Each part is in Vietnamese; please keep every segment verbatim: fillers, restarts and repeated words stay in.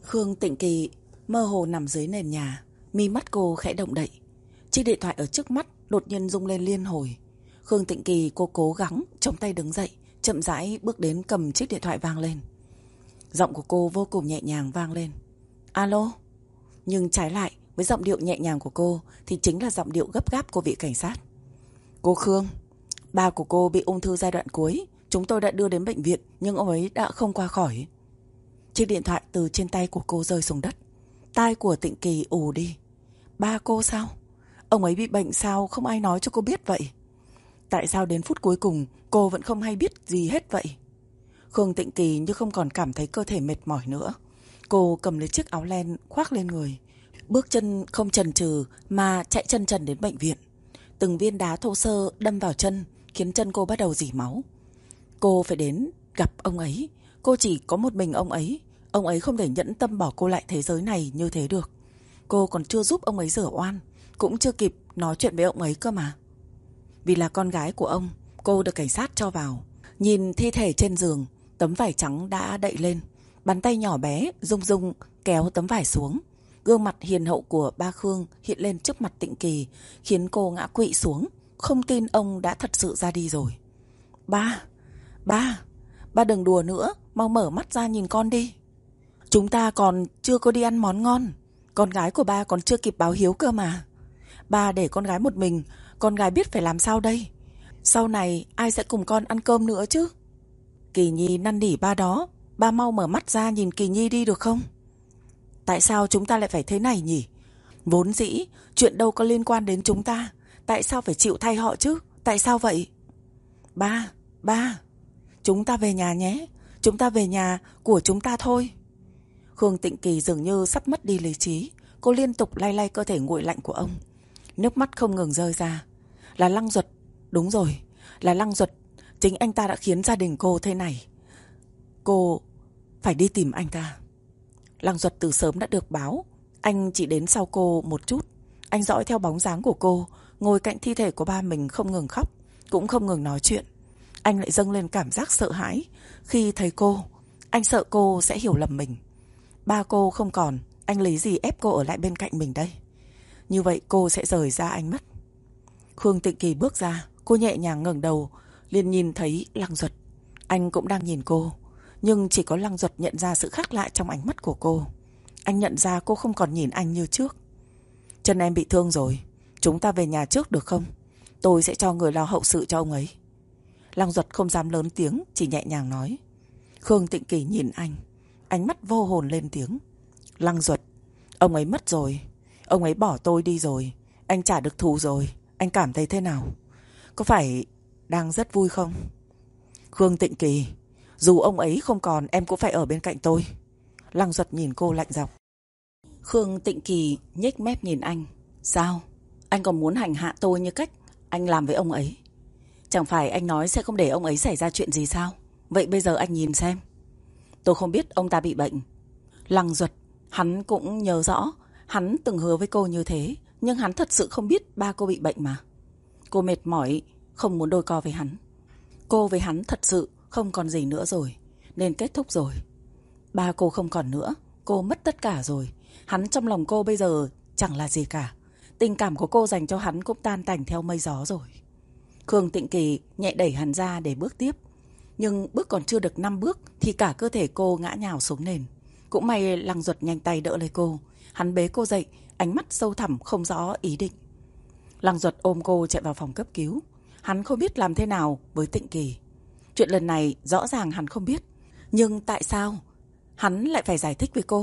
Khương Tịnh Kỳ mơ hồ nằm dưới nền nhà, mi mắt cô khẽ động đậy. Chiếc điện thoại ở trước mắt đột nhiên rung lên liên hồi. Khương Tịnh Kỳ cô cố gắng chống tay đứng dậy, chậm rãi bước đến cầm chiếc điện thoại vang lên. Giọng của cô vô cùng nhẹ nhàng vang lên. Alo. Nhưng trái lại với giọng điệu nhẹ nhàng của cô thì chính là giọng điệu gấp gáp của vị cảnh sát. Cô Khương, ba của cô bị ung thư giai đoạn cuối. Chúng tôi đã đưa đến bệnh viện nhưng ông ấy đã không qua khỏi. Chiếc điện thoại từ trên tay của cô rơi xuống đất. Tai của Tịnh Kỳ ù đi. Ba cô sao? Ông ấy bị bệnh sao không ai nói cho cô biết vậy? Tại sao đến phút cuối cùng cô vẫn không hay biết gì hết vậy? Khương Tịnh Kỳ như không còn cảm thấy cơ thể mệt mỏi nữa. Cô cầm lấy chiếc áo len khoác lên người, bước chân không chần chừ mà chạy chân trần đến bệnh viện. Từng viên đá thô sơ đâm vào chân khiến chân cô bắt đầu rỉ máu. Cô phải đến gặp ông ấy. Cô chỉ có một mình ông ấy. Ông ấy không thể nhẫn tâm bỏ cô lại thế giới này như thế được. Cô còn chưa giúp ông ấy rửa oan, cũng chưa kịp nói chuyện với ông ấy cơ mà. Vì là con gái của ông, cô được cảnh sát cho vào. Nhìn thi thể trên giường, tấm vải trắng đã đậy lên. Bàn tay nhỏ bé rung rung kéo tấm vải xuống. Gương mặt hiền hậu của ba Khương hiện lên trước mặt Tịnh Kỳ, khiến cô ngã quỵ xuống, không tin ông đã thật sự ra đi rồi. Ba, ba, ba đừng đùa nữa, mau mở mắt ra nhìn con đi. Chúng ta còn chưa có đi ăn món ngon. Con gái của ba còn chưa kịp báo hiếu cơ mà. Ba để con gái một mình, con gái biết phải làm sao đây? Sau này ai sẽ cùng con ăn cơm nữa chứ? Kỳ Nhi năn nỉ ba đó, ba mau mở mắt ra nhìn Kỳ Nhi đi được không? Tại sao chúng ta lại phải thế này nhỉ? Vốn dĩ chuyện đâu có liên quan đến chúng ta, tại sao phải chịu thay họ chứ? Tại sao vậy? Ba, ba, chúng ta về nhà nhé. Chúng ta về nhà của chúng ta thôi. Khương Tịnh Kỳ dường như sắp mất đi lý trí. Cô liên tục lay lay cơ thể nguội lạnh của ông. Nước mắt không ngừng rơi ra. Là Lăng Duật. Đúng rồi, là Lăng Duật. Chính anh ta đã khiến gia đình cô thế này. Cô phải đi tìm anh ta. Lăng Duật từ sớm đã được báo. Anh chỉ đến sau cô một chút. Anh dõi theo bóng dáng của cô, ngồi cạnh thi thể của ba mình không ngừng khóc, cũng không ngừng nói chuyện. Anh lại dâng lên cảm giác sợ hãi khi thấy cô. Anh sợ cô sẽ hiểu lầm mình. Ba cô không còn, anh lấy gì ép cô ở lại bên cạnh mình đây? Như vậy cô sẽ rời xa anh mất. Khương Tịnh Kỳ bước ra. Cô nhẹ nhàng ngẩng đầu, liền nhìn thấy Lăng Duật. Anh cũng đang nhìn cô, nhưng chỉ có Lăng Duật nhận ra sự khác lạ trong ánh mắt của cô. Anh nhận ra cô không còn nhìn anh như trước. Chân em bị thương rồi, chúng ta về nhà trước được không? Tôi sẽ cho người lo hậu sự cho ông ấy. Lăng Duật không dám lớn tiếng, chỉ nhẹ nhàng nói. Khương Tịnh Kỳ nhìn anh, ánh mắt vô hồn lên tiếng. Lăng Duật, ông ấy mất rồi. Ông ấy bỏ tôi đi rồi. Anh trả được thù rồi. Anh cảm thấy thế nào? Có phải đang rất vui không? Khương Tịnh Kỳ, dù ông ấy không còn, em cũng phải ở bên cạnh tôi. Lăng Duật nhìn cô lạnh giọng. Khương Tịnh Kỳ nhếch mép nhìn anh. Sao? Anh còn muốn hành hạ tôi như cách anh làm với ông ấy? Chẳng phải anh nói sẽ không để ông ấy xảy ra chuyện gì sao? Vậy bây giờ anh nhìn xem. Tôi không biết ông ta bị bệnh. Lăng Duật, hắn cũng nhớ rõ. Hắn từng hứa với cô như thế, nhưng hắn thật sự không biết ba cô bị bệnh mà. Cô mệt mỏi, không muốn đôi co với hắn. Cô với hắn thật sự không còn gì nữa rồi, nên kết thúc rồi. Ba cô không còn nữa, cô mất tất cả rồi. Hắn trong lòng cô bây giờ chẳng là gì cả. Tình cảm của cô dành cho hắn cũng tan tành theo mây gió rồi. Khương Tịnh Kỳ nhẹ đẩy hắn ra để bước tiếp. Nhưng bước còn chưa được năm bước thì cả cơ thể cô ngã nhào xuống nền. Cũng may Lăng Duật nhanh tay đỡ lấy cô. Hắn bế cô dậy, ánh mắt sâu thẳm không rõ ý định. Lăng Duật ôm cô chạy vào phòng cấp cứu. Hắn không biết làm thế nào với Tịnh Kỳ. Chuyện lần này rõ ràng hắn không biết. Nhưng tại sao hắn lại phải giải thích với cô?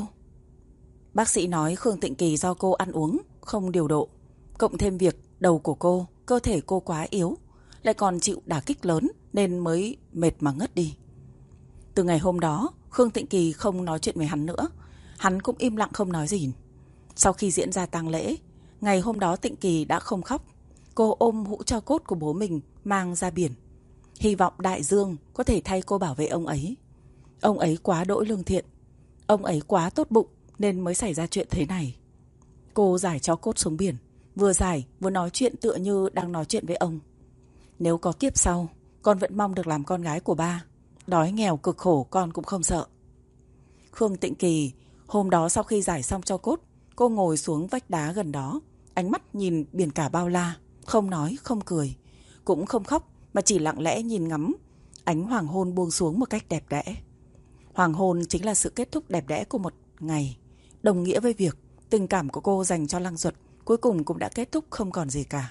Bác sĩ nói Khương Tịnh Kỳ do cô ăn uống không điều độ, cộng thêm việc đầu của cô, cơ thể cô quá yếu, lại còn chịu đả kích lớn nên mới mệt mà ngất đi. Từ ngày hôm đó, Khương Tịnh Kỳ không nói chuyện với hắn nữa. Hắn cũng im lặng không nói gì. Sau khi diễn ra tang lễ, ngày hôm đó Tịnh Kỳ đã không khóc. Cô ôm hũ tro cốt của bố mình mang ra biển, hy vọng đại dương có thể thay cô bảo vệ ông ấy. Ông ấy quá đỗi lương thiện, ông ấy quá tốt bụng nên mới xảy ra chuyện thế này. Cô giải tro cốt xuống biển, vừa giải vừa nói chuyện tựa như đang nói chuyện với ông. Nếu có kiếp sau, con vẫn mong được làm con gái của ba. Đói nghèo cực khổ con cũng không sợ. Khương Tịnh Kỳ Hôm đó sau khi giải xong tro cốt, cô ngồi xuống vách đá gần đó, ánh mắt nhìn biển cả bao la, không nói, không cười, cũng không khóc, mà chỉ lặng lẽ nhìn ngắm ánh hoàng hôn buông xuống một cách đẹp đẽ. Hoàng hôn chính là sự kết thúc đẹp đẽ của một ngày, đồng nghĩa với việc tình cảm của cô dành cho Lăng Duật cuối cùng cũng đã kết thúc không còn gì cả.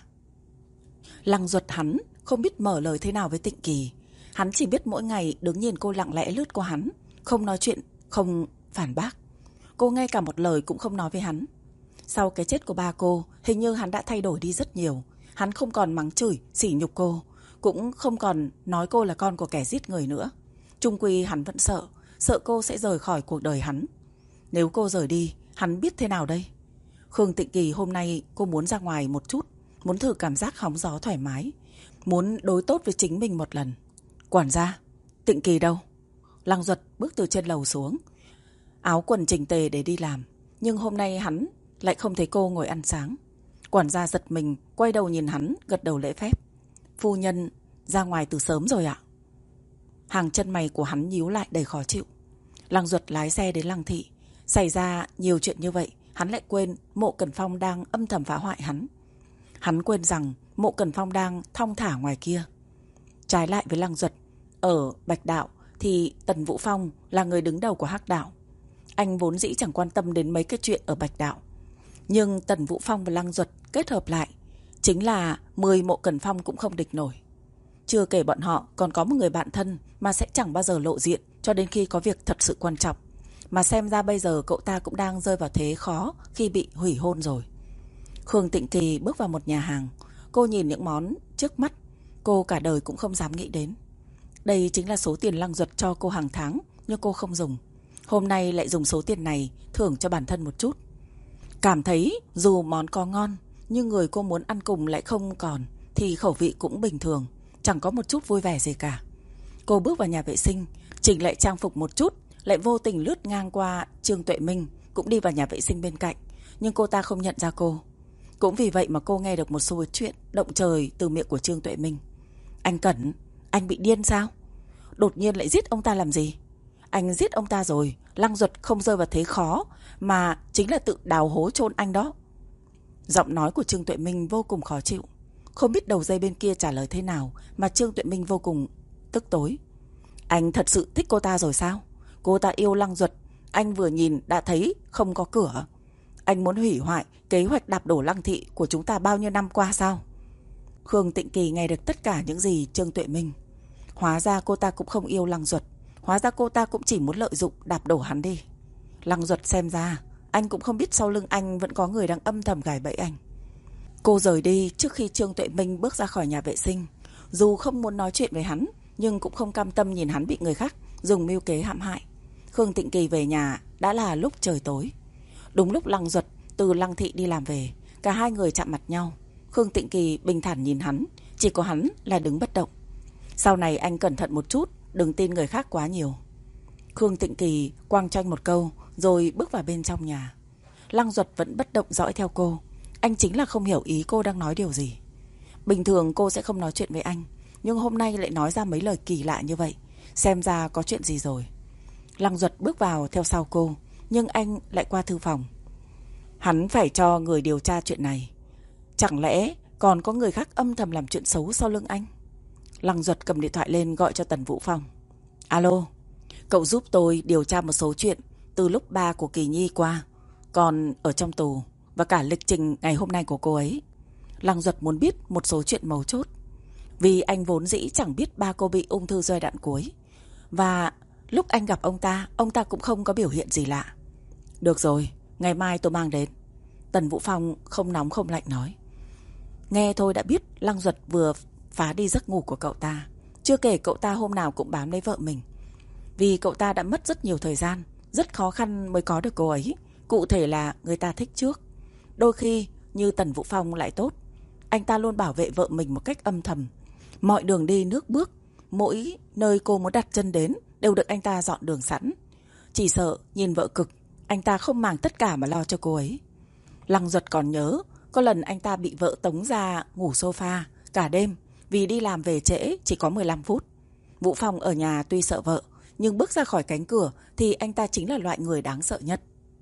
Lăng Duật hắn không biết mở lời thế nào với Tịnh Kỳ. Hắn chỉ biết mỗi ngày đứng nhìn cô lặng lẽ lướt qua hắn, không nói chuyện, không phản bác. Cô ngay cả một lời cũng không nói với hắn. Sau cái chết của ba cô, hình như hắn đã thay đổi đi rất nhiều. Hắn không còn mắng chửi, sỉ nhục cô, cũng không còn nói cô là con của kẻ giết người nữa. Chung quy hắn vẫn sợ, sợ cô sẽ rời khỏi cuộc đời hắn. Nếu cô rời đi, hắn biết thế nào đây? Khương Tịnh Kỳ hôm nay cô muốn ra ngoài một chút, muốn thử cảm giác hóng gió thoải mái, muốn đối tốt với chính mình một lần. Quản gia, Tịnh Kỳ đâu? Lăng Duật bước từ trên lầu xuống, áo quần chỉnh tề để đi làm, nhưng hôm nay hắn lại không thấy cô ngồi ăn sáng. Quản gia giật mình, quay đầu nhìn hắn, gật đầu lễ phép. Phu nhân ra ngoài từ sớm rồi ạ. Hàng chân mày của hắn nhíu lại đầy khó chịu. Lăng Duật lái xe đến Lăng Thị. Xảy ra nhiều chuyện như vậy, hắn lại quên Mộ Cẩn Phong đang âm thầm phá hoại hắn. Hắn quên rằng Mộ Cẩn Phong đang thong thả ngoài kia. Trái lại với Lăng Duật, ở Bạch Đạo thì Tần Vũ Phong là người đứng đầu của Hắc Đạo. Anh vốn dĩ chẳng quan tâm đến mấy cái chuyện ở Bạch Đạo. Nhưng Tần Vũ Phong và Lăng Duật kết hợp lại, chính là mười Mộ Cẩn Phong cũng không địch nổi. Chưa kể bọn họ còn có một người bạn thân mà sẽ chẳng bao giờ lộ diện cho đến khi có việc thật sự quan trọng. Mà xem ra bây giờ cậu ta cũng đang rơi vào thế khó khi bị hủy hôn rồi. Khương Tịnh Kỳ bước vào một nhà hàng. Cô nhìn những món trước mắt, cô cả đời cũng không dám nghĩ đến. Đây chính là số tiền Lăng Duật cho cô hàng tháng, nhưng cô không dùng. Hôm nay lại dùng số tiền này thưởng cho bản thân một chút. Cảm thấy dù món có ngon, nhưng người cô muốn ăn cùng lại không còn, thì khẩu vị cũng bình thường, chẳng có một chút vui vẻ gì cả. Cô bước vào nhà vệ sinh, chỉnh lại trang phục một chút, lại vô tình lướt ngang qua Trương Tuệ Minh, cũng đi vào nhà vệ sinh bên cạnh, nhưng cô ta không nhận ra cô. Cũng vì vậy mà cô nghe được một số chuyện động trời từ miệng của Trương Tuệ Minh. Anh Cẩn, anh bị điên sao? Đột nhiên lại giết ông ta làm gì? Anh giết ông ta rồi, Lăng Duật không rơi vào thế khó, mà chính là tự đào hố chôn anh đó. Giọng nói của Trương Tuệ Minh vô cùng khó chịu. Không biết đầu dây bên kia trả lời thế nào mà Trương Tuệ Minh vô cùng tức tối. Anh thật sự thích cô ta rồi sao? Cô ta yêu Lăng Duật, anh vừa nhìn đã thấy không có cửa. Anh muốn hủy hoại kế hoạch đạp đổ Lăng Thị của chúng ta bao nhiêu năm qua sao? Khương Tịnh Kỳ nghe được tất cả những gì Trương Tuệ Minh. Hóa ra cô ta cũng không yêu Lăng Duật. Hóa ra cô ta cũng chỉ muốn lợi dụng đạp đổ hắn đi. Lăng Duật xem ra anh cũng không biết sau lưng anh vẫn có người đang âm thầm gài bẫy anh. Cô rời đi trước khi Trương Tuệ Minh bước ra khỏi nhà vệ sinh. Dù không muốn nói chuyện với hắn, nhưng cũng không cam tâm nhìn hắn bị người khác dùng mưu kế hãm hại. Khương Tịnh Kỳ về nhà đã là lúc trời tối. Đúng lúc Lăng Duật từ Lăng Thị đi làm về, cả hai người chạm mặt nhau. Khương Tịnh Kỳ bình thản nhìn hắn, chỉ có hắn là đứng bất động. Sau này anh cẩn thận một chút, đừng tin người khác quá nhiều. Khương Tịnh Kỳ quang cho anh một câu, rồi bước vào bên trong nhà. Lăng Duật vẫn bất động dõi theo cô. Anh chính là không hiểu ý cô đang nói điều gì. Bình thường cô sẽ không nói chuyện với anh, nhưng hôm nay lại nói ra mấy lời kỳ lạ như vậy. Xem ra có chuyện gì rồi. Lăng Duật bước vào theo sau cô, nhưng anh lại qua thư phòng. Hắn phải cho người điều tra chuyện này. Chẳng lẽ còn có người khác âm thầm làm chuyện xấu sau lưng anh? Lăng Duật cầm điện thoại lên gọi cho Tần Vũ Phong. Alo, cậu giúp tôi điều tra một số chuyện từ lúc ba của Kỳ Nhi qua còn ở trong tù, và cả lịch trình ngày hôm nay của cô ấy. Lăng Duật muốn biết một số chuyện mấu chốt, vì anh vốn dĩ chẳng biết ba cô bị ung thư giai đoạn cuối, và lúc anh gặp ông ta, ông ta cũng không có biểu hiện gì lạ. Được rồi, ngày mai tôi mang đến. Tần Vũ Phong không nóng không lạnh nói. Nghe thôi đã biết Lăng Duật vừa phá đi giấc ngủ của cậu ta. Chưa kể cậu ta hôm nào cũng bám lấy vợ mình, vì cậu ta đã mất rất nhiều thời gian, rất khó khăn mới có được cô ấy. Cụ thể là người ta thích trước. Đôi khi như Tần Vũ Phong lại tốt, anh ta luôn bảo vệ vợ mình một cách âm thầm. Mọi đường đi nước bước, mỗi nơi cô muốn đặt chân đến đều được anh ta dọn đường sẵn. Chỉ sợ nhìn vợ cực, anh ta không màng tất cả mà lo cho cô ấy. Lăng Duật còn nhớ có lần anh ta bị vợ tống ra ngủ sofa cả đêm, vì đi làm về trễ chỉ có mười lăm phút. Vũ Phong ở nhà tuy sợ vợ, nhưng bước ra khỏi cánh cửa thì anh ta chính là loại người đáng sợ nhất.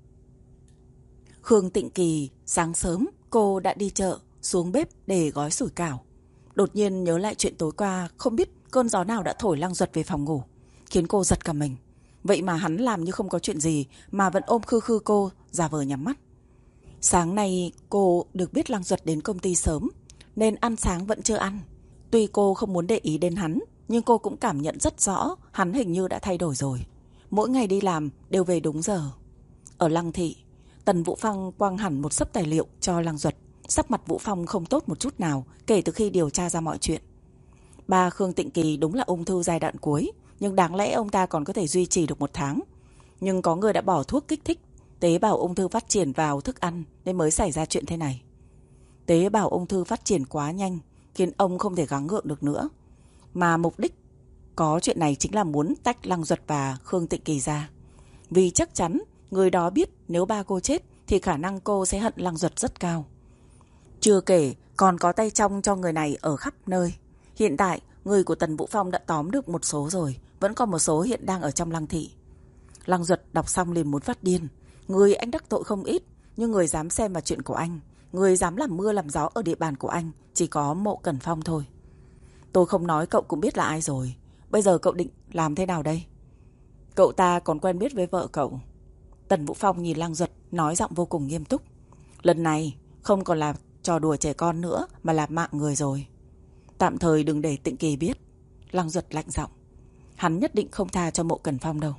Khương Tịnh Kỳ sáng sớm cô đã đi chợ xuống bếp để gói sủi cảo. Đột nhiên nhớ lại chuyện tối qua, không biết cơn gió nào đã thổi Lăng Duật về phòng ngủ, khiến cô giật cả mình. Vậy mà hắn làm như không có chuyện gì mà vẫn ôm khư khư cô, giả vờ nhắm mắt. Sáng nay cô được biết Lăng Duật đến công ty sớm nên ăn sáng vẫn chưa ăn. Tuy cô không muốn để ý đến hắn, nhưng cô cũng cảm nhận rất rõ hắn hình như đã thay đổi rồi. Mỗi ngày đi làm đều về đúng giờ. Ở Lăng Thị, Tần Vũ Phong quăng hẳn một xấp tài liệu cho Lăng Duật. Sắc mặt Vũ Phong không tốt một chút nào kể từ khi điều tra ra mọi chuyện. Ba Khương Tịnh Kỳ đúng là ung thư giai đoạn cuối, nhưng đáng lẽ ông ta còn có thể duy trì được một tháng. Nhưng có người đã bỏ thuốc kích thích tế bào ung thư phát triển vào thức ăn nên mới xảy ra chuyện thế này. Tế bào ung thư phát triển quá nhanh khiến ông không thể gắng gượng được nữa. Mà mục đích có chuyện này chính là muốn tách Lăng Duật và Khương Tịnh Kỳ ra. Vì chắc chắn người đó biết nếu ba cô chết thì khả năng cô sẽ hận Lăng Duật rất cao. Chưa kể còn có tay trong cho người này ở khắp nơi. Hiện tại người của Tần Vũ Phong đã tóm được một số rồi, vẫn còn một số hiện đang ở trong Lăng Thị. Lăng Duật đọc xong liền muốn phát điên. Người anh đắc tội không ít, nhưng người dám xem vào chuyện của anh, người dám làm mưa làm gió ở địa bàn của anh chỉ có Mộ Cẩn Phong thôi. Tôi không nói cậu cũng biết là ai rồi. Bây giờ cậu định làm thế nào đây? Cậu ta còn quen biết với vợ cậu. Tần Vũ Phong nhìn Lăng Duật nói giọng vô cùng nghiêm túc. Lần này không còn là trò đùa trẻ con nữa mà là mạng người rồi. Tạm thời đừng để Tịnh Kỳ biết. Lăng Duật lạnh giọng. Hắn nhất định không tha cho Mộ Cẩn Phong đâu.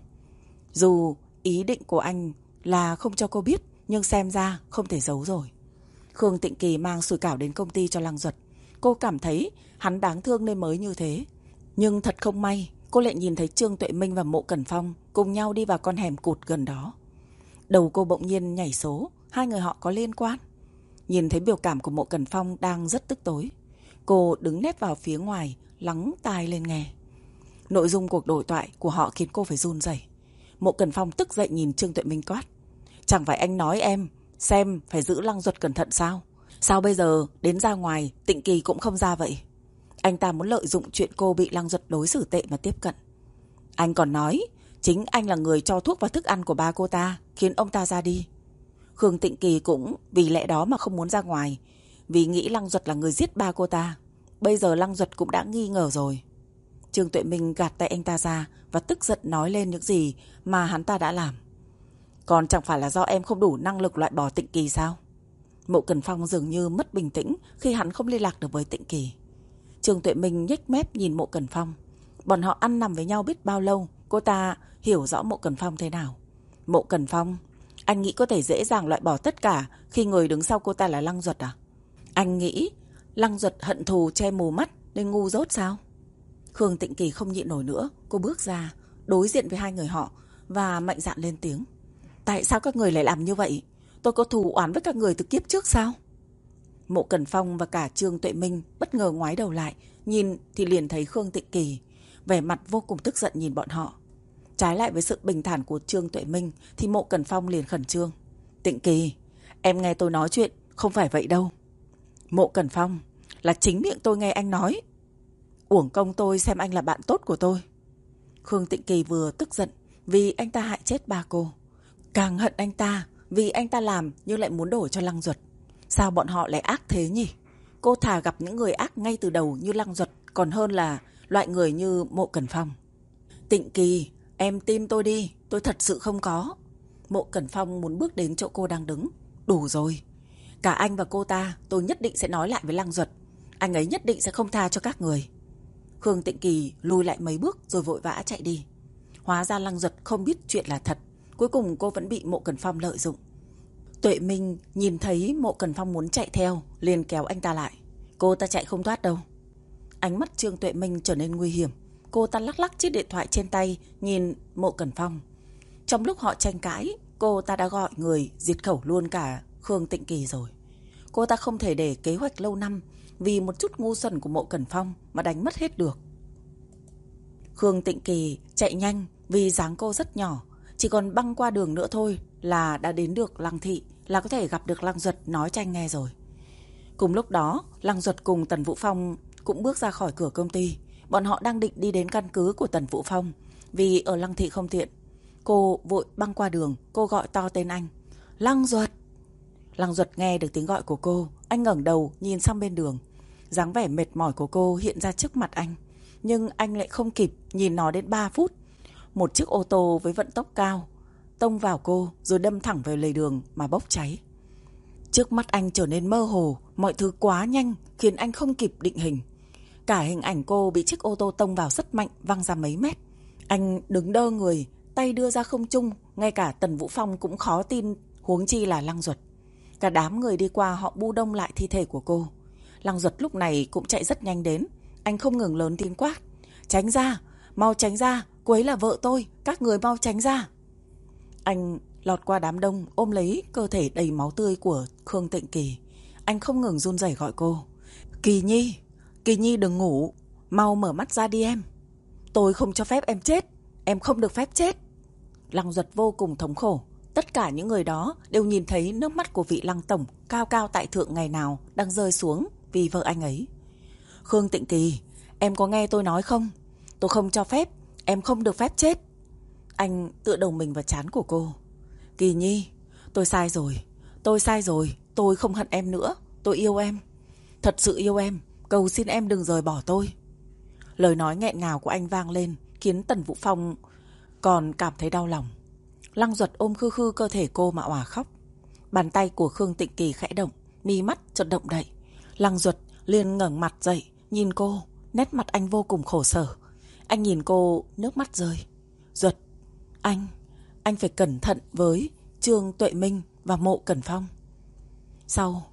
Dù ý định của anh là không cho cô biết, nhưng xem ra không thể giấu rồi. Khương Tịnh Kỳ mang sủi cảo đến công ty cho Lăng Duật. Cô cảm thấy hắn đáng thương nên mới như thế. Nhưng thật không may, cô lại nhìn thấy Trương Tuệ Minh và Mộ Cẩn Phong cùng nhau đi vào con hẻm cụt gần đó. Đầu cô bỗng nhiên nhảy số, hai người họ có liên quan. Nhìn thấy biểu cảm của Mộ Cẩn Phong đang rất tức tối, cô đứng nép vào phía ngoài, lắng tai lên nghe. Nội dung cuộc đối thoại của họ khiến cô phải run rẩy. Mộ Cẩn Phong tức giận nhìn Trương Tuệ Minh quát. Chẳng phải anh nói em xem phải giữ Lăng Duật cẩn thận sao? Sao bây giờ đến ra ngoài Tịnh Kỳ cũng không ra vậy? Anh ta muốn lợi dụng chuyện cô bị Lăng Duật đối xử tệ mà tiếp cận. Anh còn nói chính anh là người cho thuốc vào thức ăn của ba cô ta, khiến ông ta ra đi. Khương Tịnh Kỳ cũng vì lẽ đó mà không muốn ra ngoài, vì nghĩ Lăng Duật là người giết ba cô ta. Bây giờ Lăng Duật cũng đã nghi ngờ rồi. Trương Tuệ Minh gạt tay anh ta ra và tức giận nói lên những gì mà hắn ta đã làm. Còn chẳng phải là do em không đủ năng lực loại bỏ Tịnh Kỳ sao? Mộ Cẩn Phong dường như mất bình tĩnh khi hắn không liên lạc được với Tịnh Kỳ. Trương Tuệ Minh nhếch mép nhìn Mộ Cẩn Phong. Bọn họ ăn nằm với nhau biết bao lâu, cô ta hiểu rõ Mộ Cẩn Phong thế nào. Mộ Cẩn Phong, anh nghĩ có thể dễ dàng loại bỏ tất cả khi người đứng sau cô ta là Lăng Duật à? Anh nghĩ Lăng Duật hận thù che mù mắt nên ngu dốt sao? Khương Tịnh Kỳ không nhịn nổi nữa, cô bước ra đối diện với hai người họ và mạnh dạn lên tiếng. Tại sao các người lại làm như vậy? Tôi có thù oán với các người từ kiếp trước sao? Mộ Cẩn Phong và cả Trương Tuệ Minh bất ngờ ngoái đầu lại, nhìn thì liền thấy Khương Tịnh Kỳ, vẻ mặt vô cùng tức giận nhìn bọn họ. Trái lại với sự bình thản của Trương Tuệ Minh thì Mộ Cẩn Phong liền khẩn trương. Tịnh Kỳ, em nghe tôi nói chuyện, không phải vậy đâu. Mộ Cẩn Phong, là chính miệng tôi nghe anh nói. Uổng công tôi xem anh là bạn tốt của tôi. Khương Tịnh Kỳ vừa tức giận vì anh ta hại chết ba cô, càng hận anh ta vì anh ta làm nhưng lại muốn đổ cho Lăng Duật. Sao bọn họ lại ác thế nhỉ? Cô thà gặp những người ác ngay từ đầu như Lăng Duật còn hơn là loại người như Mộ Cẩn Phong. Tịnh Kỳ, em tin tôi đi, tôi thật sự không có. Mộ Cẩn Phong muốn bước đến chỗ cô đang đứng. Đủ rồi. Cả anh và cô ta tôi nhất định sẽ nói lại với Lăng Duật. Anh ấy nhất định sẽ không tha cho các người. Khương Tịnh Kỳ lùi lại mấy bước rồi vội vã chạy đi. Hóa ra Lăng Duật không biết chuyện là thật. Cuối cùng cô vẫn bị Mộ Cẩn Phong lợi dụng. Tuệ Minh nhìn thấy Mộ Cẩn Phong muốn chạy theo, liền kéo anh ta lại. Cô ta chạy không thoát đâu. Ánh mắt Trương Tuệ Minh trở nên nguy hiểm. Cô ta lắc lắc chiếc điện thoại trên tay, nhìn Mộ Cẩn Phong. Trong lúc họ tranh cãi, cô ta đã gọi người diệt khẩu luôn cả Khương Tịnh Kỳ rồi. Cô ta không thể để kế hoạch lâu năm vì một chút ngu xuẩn của Mộ Cẩn Phong mà đánh mất hết được. Khương Tịnh Kỳ chạy nhanh vì dáng cô rất nhỏ, chỉ còn băng qua đường nữa thôi là đã đến được Lăng Thị, là có thể gặp được Lăng Duật nói cho anh nghe rồi. Cùng lúc đó, Lăng Duật cùng Tần Vũ Phong cũng bước ra khỏi cửa công ty. Bọn họ đang định đi đến căn cứ của Tần Vũ Phong, vì ở Lăng Thị không tiện. Cô vội băng qua đường, cô gọi to tên anh. Lăng Duật! Lăng Duật nghe được tiếng gọi của cô, anh ngẩng đầu nhìn sang bên đường. Dáng vẻ mệt mỏi của cô hiện ra trước mặt anh, nhưng anh lại không kịp nhìn nó đến ba phút. Một chiếc ô tô với vận tốc cao tông vào cô rồi đâm thẳng vào lề đường mà bốc cháy. Trước mắt anh trở nên mơ hồ, mọi thứ quá nhanh khiến anh không kịp định hình. Cả hình ảnh cô bị chiếc ô tô tông vào rất mạnh, văng ra mấy mét. Anh đứng đơ người, tay đưa ra không trung, ngay cả Tần Vũ Phong cũng khó tin, huống chi là Lăng Duật. Cả đám người đi qua họ bu đông lại thi thể của cô. Lăng Duật lúc này cũng chạy rất nhanh đến. Anh không ngừng lớn tiếng quát: "Tránh ra, mau tránh ra, cô ấy là vợ tôi, các người mau tránh ra." Anh lọt qua đám đông, ôm lấy cơ thể đầy máu tươi của Khương Tịnh Kỳ. Anh không ngừng run rẩy gọi cô: "Kỳ Nhi, Kỳ Nhi đừng ngủ, mau mở mắt ra đi em. Tôi không cho phép em chết, em không được phép chết." Lăng Duật vô cùng thống khổ. Tất cả những người đó đều nhìn thấy nước mắt của vị Lăng tổng cao cao tại thượng ngày nào đang rơi xuống vì vợ anh ấy. "Khương Tịnh Kỳ, em có nghe tôi nói không? Tôi không cho phép, em không được phép chết." Anh tựa đầu mình vào trán của cô. "Kỳ Nhi, tôi sai rồi, tôi sai rồi, tôi không hận em nữa, tôi yêu em, thật sự yêu em, cầu xin em đừng rời bỏ tôi." Lời nói nghẹn ngào của anh vang lên khiến Tần Vũ Phong còn cảm thấy đau lòng. Lăng Duật ôm khư khư cơ thể cô mà òa khóc. Bàn tay của Khương Tịnh Kỳ khẽ động, mí mắt chợt động đậy. Lăng Duật liền ngẩng mặt dậy, nhìn cô, nét mặt anh vô cùng khổ sở. Anh nhìn cô, nước mắt rơi. "Duật, anh, anh phải cẩn thận với Trương Tuệ Minh và Mộ Cẩn Phong. Sau,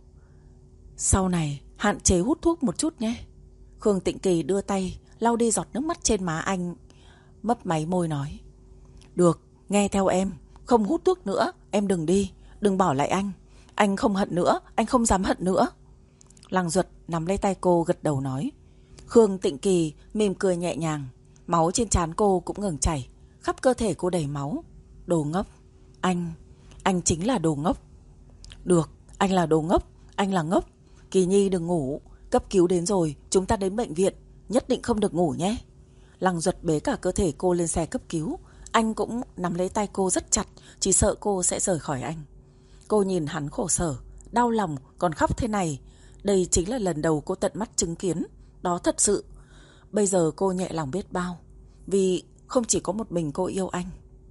sau này hạn chế hút thuốc một chút nhé." Khương Tịnh Kỳ đưa tay lau đi giọt nước mắt trên má anh, mấp máy môi nói: "Được, nghe theo em, không hút thuốc nữa, em đừng đi, đừng bỏ lại anh. Anh không hận nữa, anh không dám hận nữa." Lăng Duật nắm lấy tay cô gật đầu nói. Khương Tịnh Kỳ mỉm cười nhẹ nhàng, máu trên trán cô cũng ngừng chảy, khắp cơ thể cô đầy máu. "Đồ ngốc, anh, anh chính là đồ ngốc." "Được, anh là đồ ngốc, anh là ngốc. Kỳ Nhi đừng ngủ, cấp cứu đến rồi, chúng ta đến bệnh viện, nhất định không được ngủ nhé." Lăng Duật bế cả cơ thể cô lên xe cấp cứu. Anh cũng nắm lấy tay cô rất chặt, chỉ sợ cô sẽ rời khỏi anh. Cô nhìn hắn khổ sở, đau lòng, còn khóc thế này. Đây chính là lần đầu cô tận mắt chứng kiến. Đó thật sự. Bây giờ cô nhẹ lòng biết bao, vì không chỉ có một mình cô yêu anh.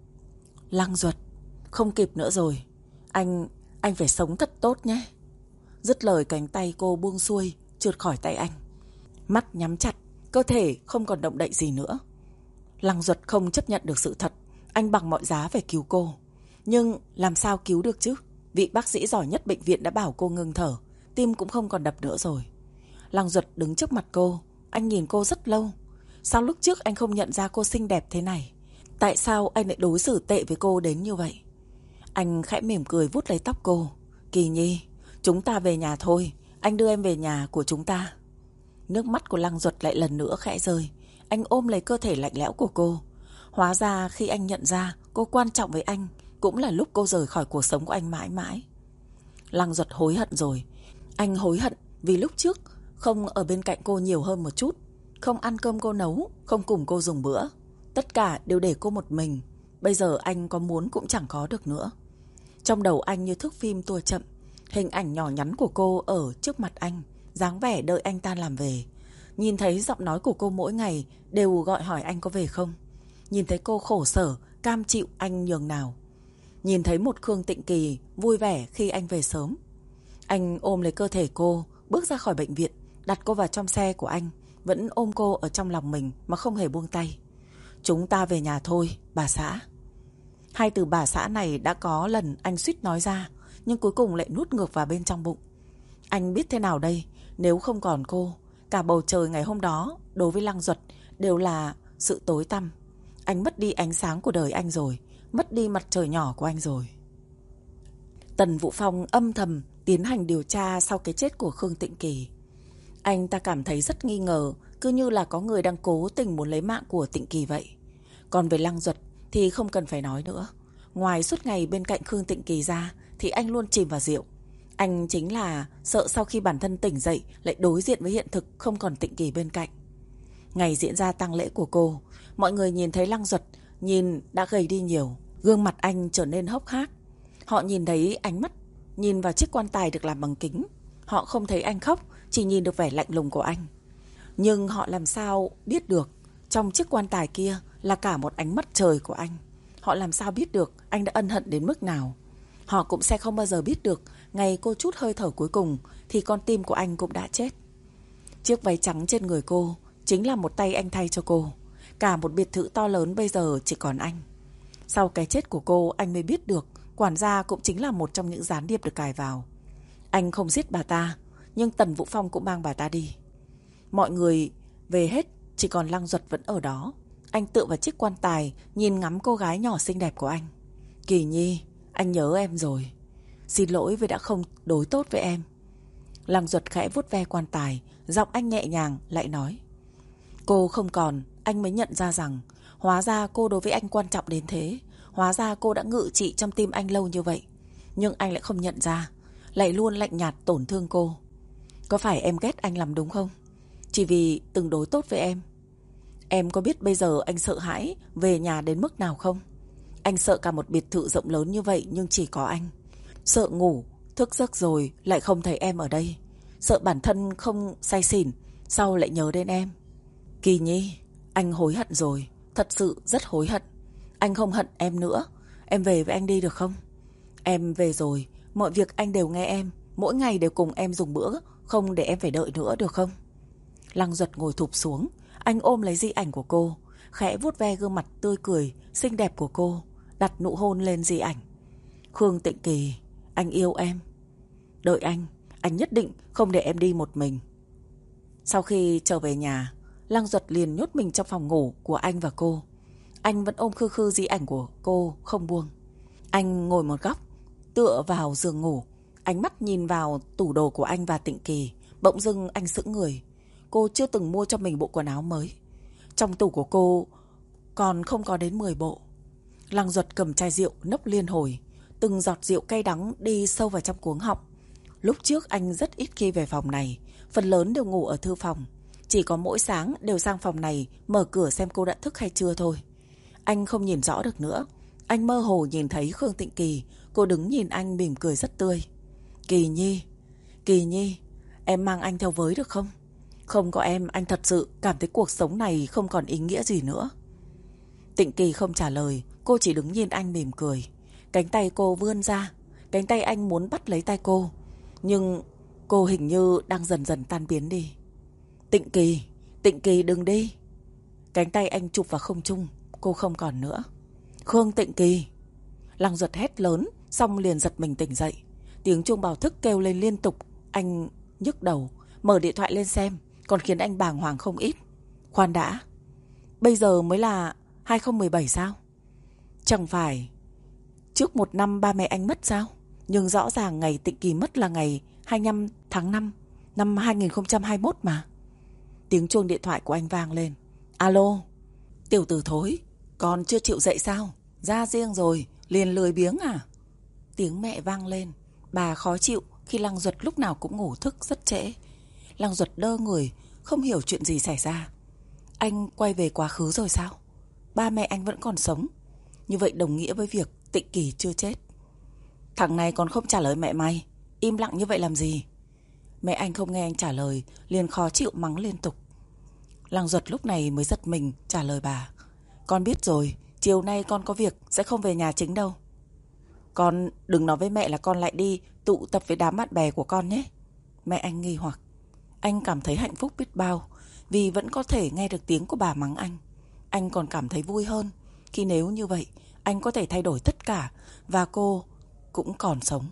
"Lăng Duật, không kịp nữa rồi. Anh, anh phải sống thật tốt nhé." Dứt lời cánh tay cô buông xuôi, trượt khỏi tay anh. Mắt nhắm chặt, cơ thể không còn động đậy gì nữa. Lăng Duật không chấp nhận được sự thật. Anh bằng mọi giá phải cứu cô. Nhưng làm sao cứu được chứ? Vị bác sĩ giỏi nhất bệnh viện đã bảo cô ngừng thở, tim cũng không còn đập nữa rồi. Lăng Duật đứng trước mặt cô. Anh nhìn cô rất lâu. Sao lúc trước anh không nhận ra cô xinh đẹp thế này? Tại sao anh lại đối xử tệ với cô đến như vậy? Anh khẽ mỉm cười vuốt lấy tóc cô. "Kỳ Nhi, chúng ta về nhà thôi, anh đưa em về nhà của chúng ta." Nước mắt của Lăng Duật lại lần nữa khẽ rơi. Anh ôm lấy cơ thể lạnh lẽo của cô. Hóa ra khi anh nhận ra cô quan trọng với anh, cũng là lúc cô rời khỏi cuộc sống của anh mãi mãi. Lăng Duật hối hận rồi. Anh hối hận vì lúc trước không ở bên cạnh cô nhiều hơn một chút, không ăn cơm cô nấu, không cùng cô dùng bữa. Tất cả đều để cô một mình. Bây giờ anh có muốn cũng chẳng có được nữa. Trong đầu anh như thước phim tua chậm, hình ảnh nhỏ nhắn của cô ở trước mặt anh, dáng vẻ đợi anh tan làm về. Nhìn thấy giọng nói của cô mỗi ngày đều gọi hỏi anh có về không. Nhìn thấy cô khổ sở, cam chịu anh nhường nào. Nhìn thấy một Khương Tịnh Kỳ vui vẻ khi anh về sớm. Anh ôm lấy cơ thể cô, bước ra khỏi bệnh viện, đặt cô vào trong xe của anh, vẫn ôm cô ở trong lòng mình mà không hề buông tay. "Chúng ta về nhà thôi, bà xã." Hai từ bà xã này đã có lần anh suýt nói ra, nhưng cuối cùng lại nuốt ngược vào bên trong bụng. Anh biết thế nào đây? Nếu không còn cô, cả bầu trời ngày hôm đó đối với Lăng Duật đều là sự tối tăm. Anh mất đi ánh sáng của đời anh rồi, mất đi mặt trời nhỏ của anh rồi. Tần Vũ Phong âm thầm tiến hành điều tra sau cái chết của Khương Tịnh Kỳ. Anh ta cảm thấy rất nghi ngờ, cứ như là có người đang cố tình muốn lấy mạng của Tịnh Kỳ vậy. Còn về Lăng Duật thì không cần phải nói nữa. Ngoài suốt ngày bên cạnh Khương Tịnh Kỳ ra thì anh luôn chìm vào rượu. Anh chính là sợ sau khi bản thân tỉnh dậy lại đối diện với hiện thực không còn Tịnh Kỳ bên cạnh. Ngày diễn ra tang lễ của cô, mọi người nhìn thấy Lăng Duật nhìn đã gầy đi nhiều, gương mặt anh trở nên hốc hác. Họ nhìn thấy ánh mắt nhìn vào chiếc quan tài được làm bằng kính. Họ không thấy anh khóc, chỉ nhìn được vẻ lạnh lùng của anh. Nhưng họ làm sao biết được trong chiếc quan tài kia là cả một ánh mắt trời của anh. Họ làm sao biết được anh đã ân hận đến mức nào. Họ cũng sẽ không bao giờ biết được ngày cô trút hơi thở cuối cùng thì con tim của anh cũng đã chết. Chiếc váy trắng trên người cô chính là một tay anh thay cho cô. Cả một biệt thự to lớn bây giờ chỉ còn anh. Sau cái chết của cô, anh mới biết được quản gia cũng chính là một trong những gián điệp được cài vào. Anh không giết bà ta, nhưng Tần Vũ Phong cũng mang bà ta đi. Mọi người về hết, chỉ còn Lăng Duật vẫn ở đó. Anh tựa vào chiếc quan tài, nhìn ngắm cô gái nhỏ xinh đẹp của anh. Kỳ Nhi, anh nhớ em rồi. Xin lỗi vì đã không đối tốt với em. Lăng Duật khẽ vuốt ve quan tài, giọng anh nhẹ nhàng lại nói. Cô không còn, anh mới nhận ra rằng hóa ra cô đối với anh quan trọng đến thế. Hóa ra cô đã ngự trị trong tim anh lâu như vậy. Nhưng anh lại không nhận ra, lại luôn lạnh nhạt tổn thương cô. Có phải em ghét anh lắm đúng không? Chỉ vì từng đối tốt với em. Em có biết bây giờ anh sợ hãi về nhà đến mức nào không? Anh sợ cả một biệt thự rộng lớn như vậy nhưng chỉ có anh. Sợ ngủ, thức giấc rồi lại không thấy em ở đây. Sợ bản thân không say xỉn, sau lại nhớ đến em. Kỳ Nhi, anh hối hận rồi. Thật sự rất hối hận. Anh không hận em nữa. Em về với anh đi được không? Em về rồi, mọi việc anh đều nghe em. Mỗi ngày đều cùng em dùng bữa, không để em phải đợi nữa được không? Lăng Duật ngồi thụp xuống. Anh ôm lấy di ảnh của cô, khẽ vuốt ve gương mặt tươi cười xinh đẹp của cô, đặt nụ hôn lên di ảnh. Khương Tịnh Kỳ, anh yêu em. Đợi anh, anh nhất định không để em đi một mình. Sau khi trở về nhà, Lăng Duật liền nhốt mình trong phòng ngủ của anh và cô. Anh vẫn ôm khư khư di ảnh của cô không buông. Anh ngồi một góc, tựa vào giường ngủ, ánh mắt nhìn vào tủ đồ của anh và Tịnh Kỳ. Bỗng dưng anh sững người. Cô chưa từng mua cho mình bộ quần áo mới. Trong tủ của cô còn không có đến mười bộ. Lăng Duật cầm chai rượu nốc liên hồi. Từng giọt rượu cay đắng đi sâu vào trong cuống họng. Lúc trước anh rất ít khi về phòng này. Phần lớn đều ngủ ở thư phòng. Chỉ có mỗi sáng đều sang phòng này mở cửa xem cô đã thức hay chưa thôi. Anh không nhìn rõ được nữa. Anh mơ hồ nhìn thấy Khương Tịnh Kỳ. Cô đứng nhìn anh mỉm cười rất tươi. Kỳ Nhi, Kỳ Nhi, em mang anh theo với được không? Không có em, anh thật sự cảm thấy cuộc sống này không còn ý nghĩa gì nữa. Tịnh Kỳ không trả lời. Cô chỉ đứng nhìn anh mỉm cười. Cánh tay cô vươn ra. Cánh tay anh muốn bắt lấy tay cô. Nhưng cô hình như đang dần dần tan biến đi. Tịnh Kỳ, Tịnh Kỳ đừng đi. Cánh tay anh chụp vào không trung. Cô không còn nữa. Khương Tịnh Kỳ. Lăng Duật hét lớn, xong liền giật mình tỉnh dậy. Tiếng chuông báo thức kêu lên liên tục. Anh nhức đầu, mở điện thoại lên xem, còn khiến anh bàng hoàng không ít. Khoan đã, bây giờ mới là hai không một bảy sao? Chẳng phải trước một năm ba mẹ anh mất sao? Nhưng rõ ràng ngày Tịnh Kỳ mất là ngày hai mươi lăm tháng năm năm hai nghìn không trăm hai mươi mốt mà. Tiếng chuông điện thoại của anh vang lên. Alo, tiểu tử thối, con chưa chịu dậy sao? Ra riêng rồi, liền lười biếng à? Tiếng mẹ vang lên. Bà khó chịu khi Lăng Duật lúc nào cũng ngủ thức rất trễ. Lăng Duật đơ người, không hiểu chuyện gì xảy ra. Anh quay về quá khứ rồi sao? Ba mẹ anh vẫn còn sống. Như vậy đồng nghĩa với việc Tịnh Kỳ chưa chết. Thằng này còn không trả lời mẹ mày. Im lặng như vậy làm gì? Mẹ anh không nghe anh trả lời, liền khó chịu mắng liên tục. Lăng Duật lúc này mới giật mình trả lời bà. Con biết rồi, chiều nay con có việc sẽ không về nhà chính đâu. Con đừng nói với mẹ là con lại đi tụ tập với đám bạn bè của con nhé. Mẹ anh nghi hoặc. Anh cảm thấy hạnh phúc biết bao, vì vẫn có thể nghe được tiếng của bà mắng anh. Anh còn cảm thấy vui hơn khi nếu như vậy anh có thể thay đổi tất cả và cô cũng còn sống.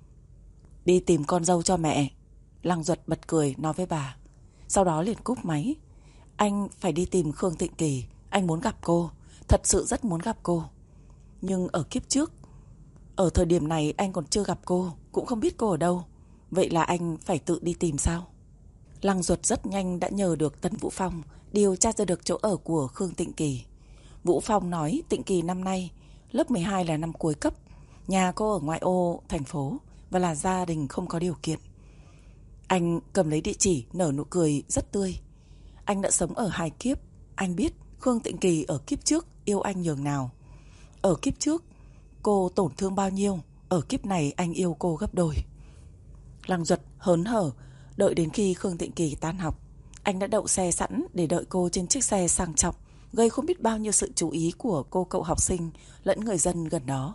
Đi tìm con dâu cho mẹ. Lăng Duật bật cười nói với bà. Sau đó liền cúp máy. Anh phải đi tìm Khương Tịnh Kỳ. Anh muốn gặp cô, thật sự rất muốn gặp cô. Nhưng ở kiếp trước, ở thời điểm này anh còn chưa gặp cô, cũng không biết cô ở đâu. Vậy là anh phải tự đi tìm sao? Lăng Duật rất nhanh đã nhờ được Tần Vũ Phong điều tra ra được chỗ ở của Khương Tịnh Kỳ. Vũ Phong nói Tịnh Kỳ năm nay lớp mười hai là năm cuối cấp. Nhà cô ở ngoại ô thành phố và là gia đình không có điều kiện. Anh cầm lấy địa chỉ nở nụ cười rất tươi. Anh đã sống ở hai kiếp. Anh biết Khương Tịnh Kỳ ở kiếp trước yêu anh nhường nào. Ở kiếp trước cô tổn thương bao nhiêu, ở kiếp này anh yêu cô gấp đôi. Lăng Duật hớn hở đợi đến khi Khương Tịnh Kỳ tan học. Anh đã đậu xe sẵn để đợi cô trên chiếc xe sang trọng, gây không biết bao nhiêu sự chú ý của cô cậu học sinh lẫn người dân gần đó.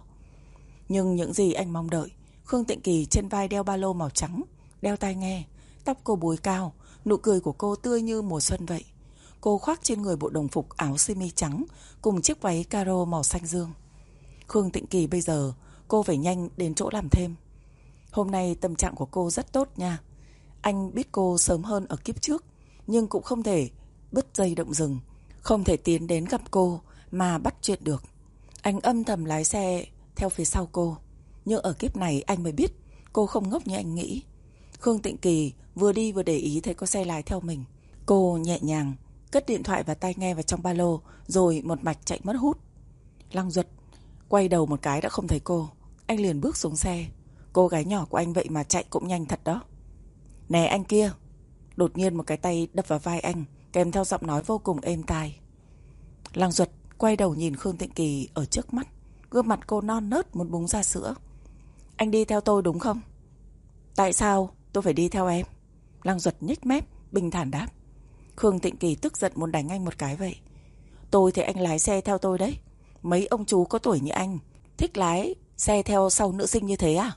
Nhưng những gì anh mong đợi, Khương Tịnh Kỳ trên vai đeo ba lô màu trắng, đeo tai nghe, tóc cô búi cao, nụ cười của cô tươi như mùa xuân vậy. Cô khoác trên người bộ đồng phục áo sơ mi trắng cùng chiếc váy caro màu xanh dương. Khương Tịnh Kỳ bây giờ cô phải nhanh đến chỗ làm thêm. Hôm nay tâm trạng của cô rất tốt nha. Anh biết cô sớm hơn ở kiếp trước, nhưng cũng không thể bứt dây động rừng, không thể tiến đến gặp cô mà bắt chuyện được. Anh âm thầm lái xe theo phía sau cô, nhưng ở kiếp này anh mới biết cô không ngốc như anh nghĩ. Khương Tịnh Kỳ vừa đi vừa để ý thấy có xe lái theo mình. Cô nhẹ nhàng cất điện thoại và tai nghe vào trong ba lô, rồi một mạch chạy mất hút. Lăng Duật quay đầu một cái đã không thấy cô. Anh liền bước xuống xe. Cô gái nhỏ của anh vậy mà chạy cũng nhanh thật đó. Nè anh kia. Đột nhiên một cái tay đập vào vai anh, kèm theo giọng nói vô cùng êm tai. Lăng Duật quay đầu nhìn Khương Tịnh Kỳ ở trước mắt. Gương mặt cô non nớt muốn búng ra sữa. Anh đi theo tôi đúng không? Tại sao tôi phải đi theo em? Lăng Duật nhếch mép bình thản đáp. Khương Tịnh Kỳ tức giận muốn đánh anh một cái vậy. Tôi thấy anh lái xe theo tôi đấy. Mấy ông chú có tuổi như anh thích lái xe theo sau nữ sinh như thế à?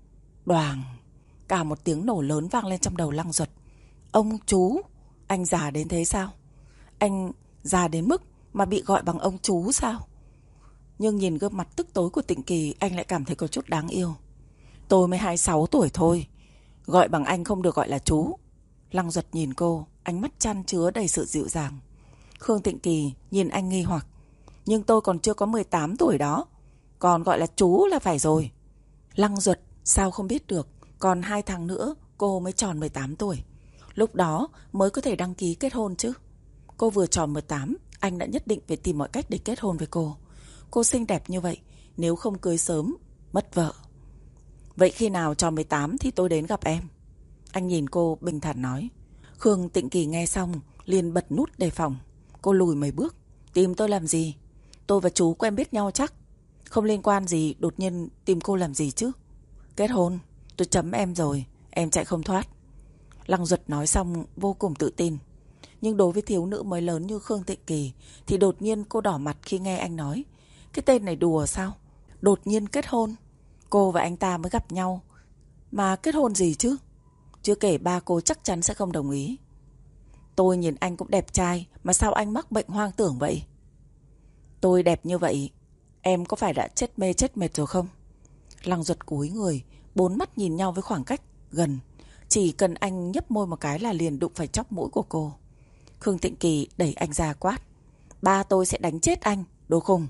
Đoàng. Cả một tiếng nổ lớn vang lên trong đầu Lăng Duật. Ông chú? Anh già đến thế sao? Anh già đến mức mà bị gọi bằng ông chú sao? Nhưng nhìn gương mặt tức tối của Tịnh Kỳ, anh lại cảm thấy có chút đáng yêu. Tôi mới hai mươi sáu tuổi thôi, gọi bằng anh không được gọi là chú. Lăng Duật nhìn cô, ánh mắt chan chứa đầy sự dịu dàng. Khương Tịnh Kỳ nhìn anh nghi hoặc. Nhưng tôi còn chưa có mười tám tuổi đó, còn gọi là chú là phải rồi. Lăng Duật sao không biết được, còn hai tháng nữa cô mới tròn mười tám tuổi. Lúc đó mới có thể đăng ký kết hôn chứ. Cô vừa tròn mười tám, anh đã nhất định phải tìm mọi cách để kết hôn với cô. Cô xinh đẹp như vậy, nếu không cưới sớm, mất vợ. Vậy khi nào tròn mười tám thì tôi đến gặp em. Anh nhìn cô bình thản nói. Khương Tịnh Kỳ nghe xong liền bật nút đề phòng. Cô lùi mấy bước. Tìm tôi làm gì? Tôi và chú quen biết nhau chắc. Không liên quan gì, đột nhiên tìm cô làm gì chứ? Kết hôn, tôi chấm em rồi, em chạy không thoát. Lăng Duật nói xong vô cùng tự tin. Nhưng đối với thiếu nữ mới lớn như Khương Tịnh Kỳ thì đột nhiên cô đỏ mặt khi nghe anh nói. Cái tên này đùa sao? Đột nhiên kết hôn. Cô và anh ta mới gặp nhau mà kết hôn gì chứ? Chưa kể ba cô chắc chắn sẽ không đồng ý. Tôi nhìn anh cũng đẹp trai, mà sao anh mắc bệnh hoang tưởng vậy? Tôi đẹp như vậy, em có phải đã chết mê chết mệt rồi không? Lăng Duật cúi người, bốn mắt nhìn nhau với khoảng cách gần. Chỉ cần anh nhấp môi một cái là liền đụng phải chóp mũi của cô. Khương Tịnh Kỳ đẩy anh ra quát. Ba tôi sẽ đánh chết anh, đồ khùng.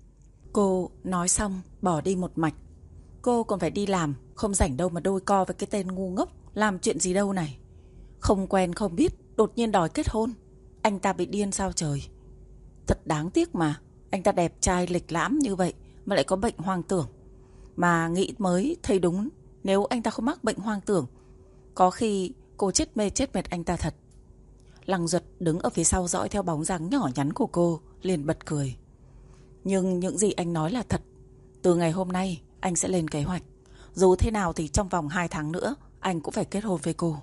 Cô nói xong bỏ đi một mạch. Cô còn phải đi làm, không rảnh đâu mà đôi co với cái tên ngu ngốc. Làm chuyện gì đâu này? Không quen không biết, đột nhiên đòi kết hôn. Anh ta bị điên sao trời? Thật đáng tiếc mà. Anh ta đẹp trai lịch lãm như vậy mà lại có bệnh hoang tưởng. Mà nghĩ mới thấy đúng, nếu anh ta không mắc bệnh hoang tưởng, có khi cô chết mê chết mệt anh ta thật. Lăng Duật đứng ở phía sau dõi theo bóng dáng nhỏ nhắn của cô, liền bật cười. Nhưng những gì anh nói là thật. Từ ngày hôm nay anh sẽ lên kế hoạch. Dù thế nào thì trong vòng hai tháng nữa anh cũng phải kết hôn với cô.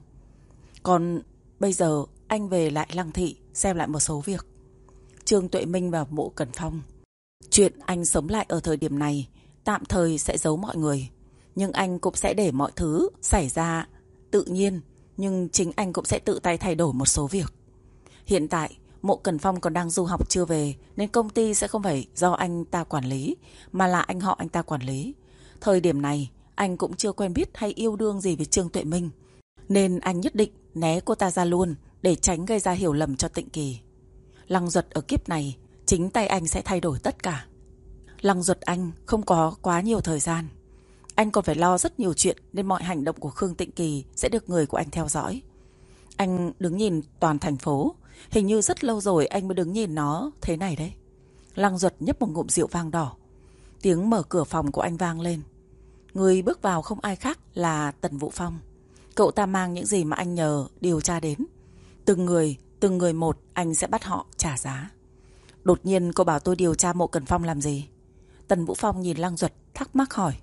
Còn bây giờ anh về lại Lăng Thị xem lại một số việc. Trương Tuệ Minh và Mộ Cẩn Phong. Chuyện anh sống lại ở thời điểm này tạm thời sẽ giấu mọi người. Nhưng anh cũng sẽ để mọi thứ xảy ra tự nhiên. Nhưng chính anh cũng sẽ tự tay thay đổi một số việc. Hiện tại Mộ Cẩn Phong còn đang du học chưa về, nên công ty sẽ không phải do anh ta quản lý, mà là anh họ anh ta quản lý. Thời điểm này anh cũng chưa quen biết hay yêu đương gì với Trương Tuệ Minh, nên anh nhất định né cô ta ra luôn, để tránh gây ra hiểu lầm cho Tịnh Kỳ. Lăng Duật ở kiếp này, chính tay anh sẽ thay đổi tất cả. Lăng Duật anh không có quá nhiều thời gian. Anh còn phải lo rất nhiều chuyện, nên mọi hành động của Khương Tịnh Kỳ sẽ được người của anh theo dõi. Anh đứng nhìn toàn thành phố. Hình như rất lâu rồi anh mới đứng nhìn nó thế này đấy. Lăng Duật nhấp một ngụm rượu vang đỏ. Tiếng mở cửa phòng của anh vang lên. Người bước vào không ai khác là Tần Vũ Phong. Cậu ta mang những gì mà anh nhờ điều tra đến. Từng người, từng người một anh sẽ bắt họ trả giá. Đột nhiên cô bảo tôi điều tra Mộ Cẩn Phong làm gì? Tần Vũ Phong nhìn Lăng Duật thắc mắc hỏi.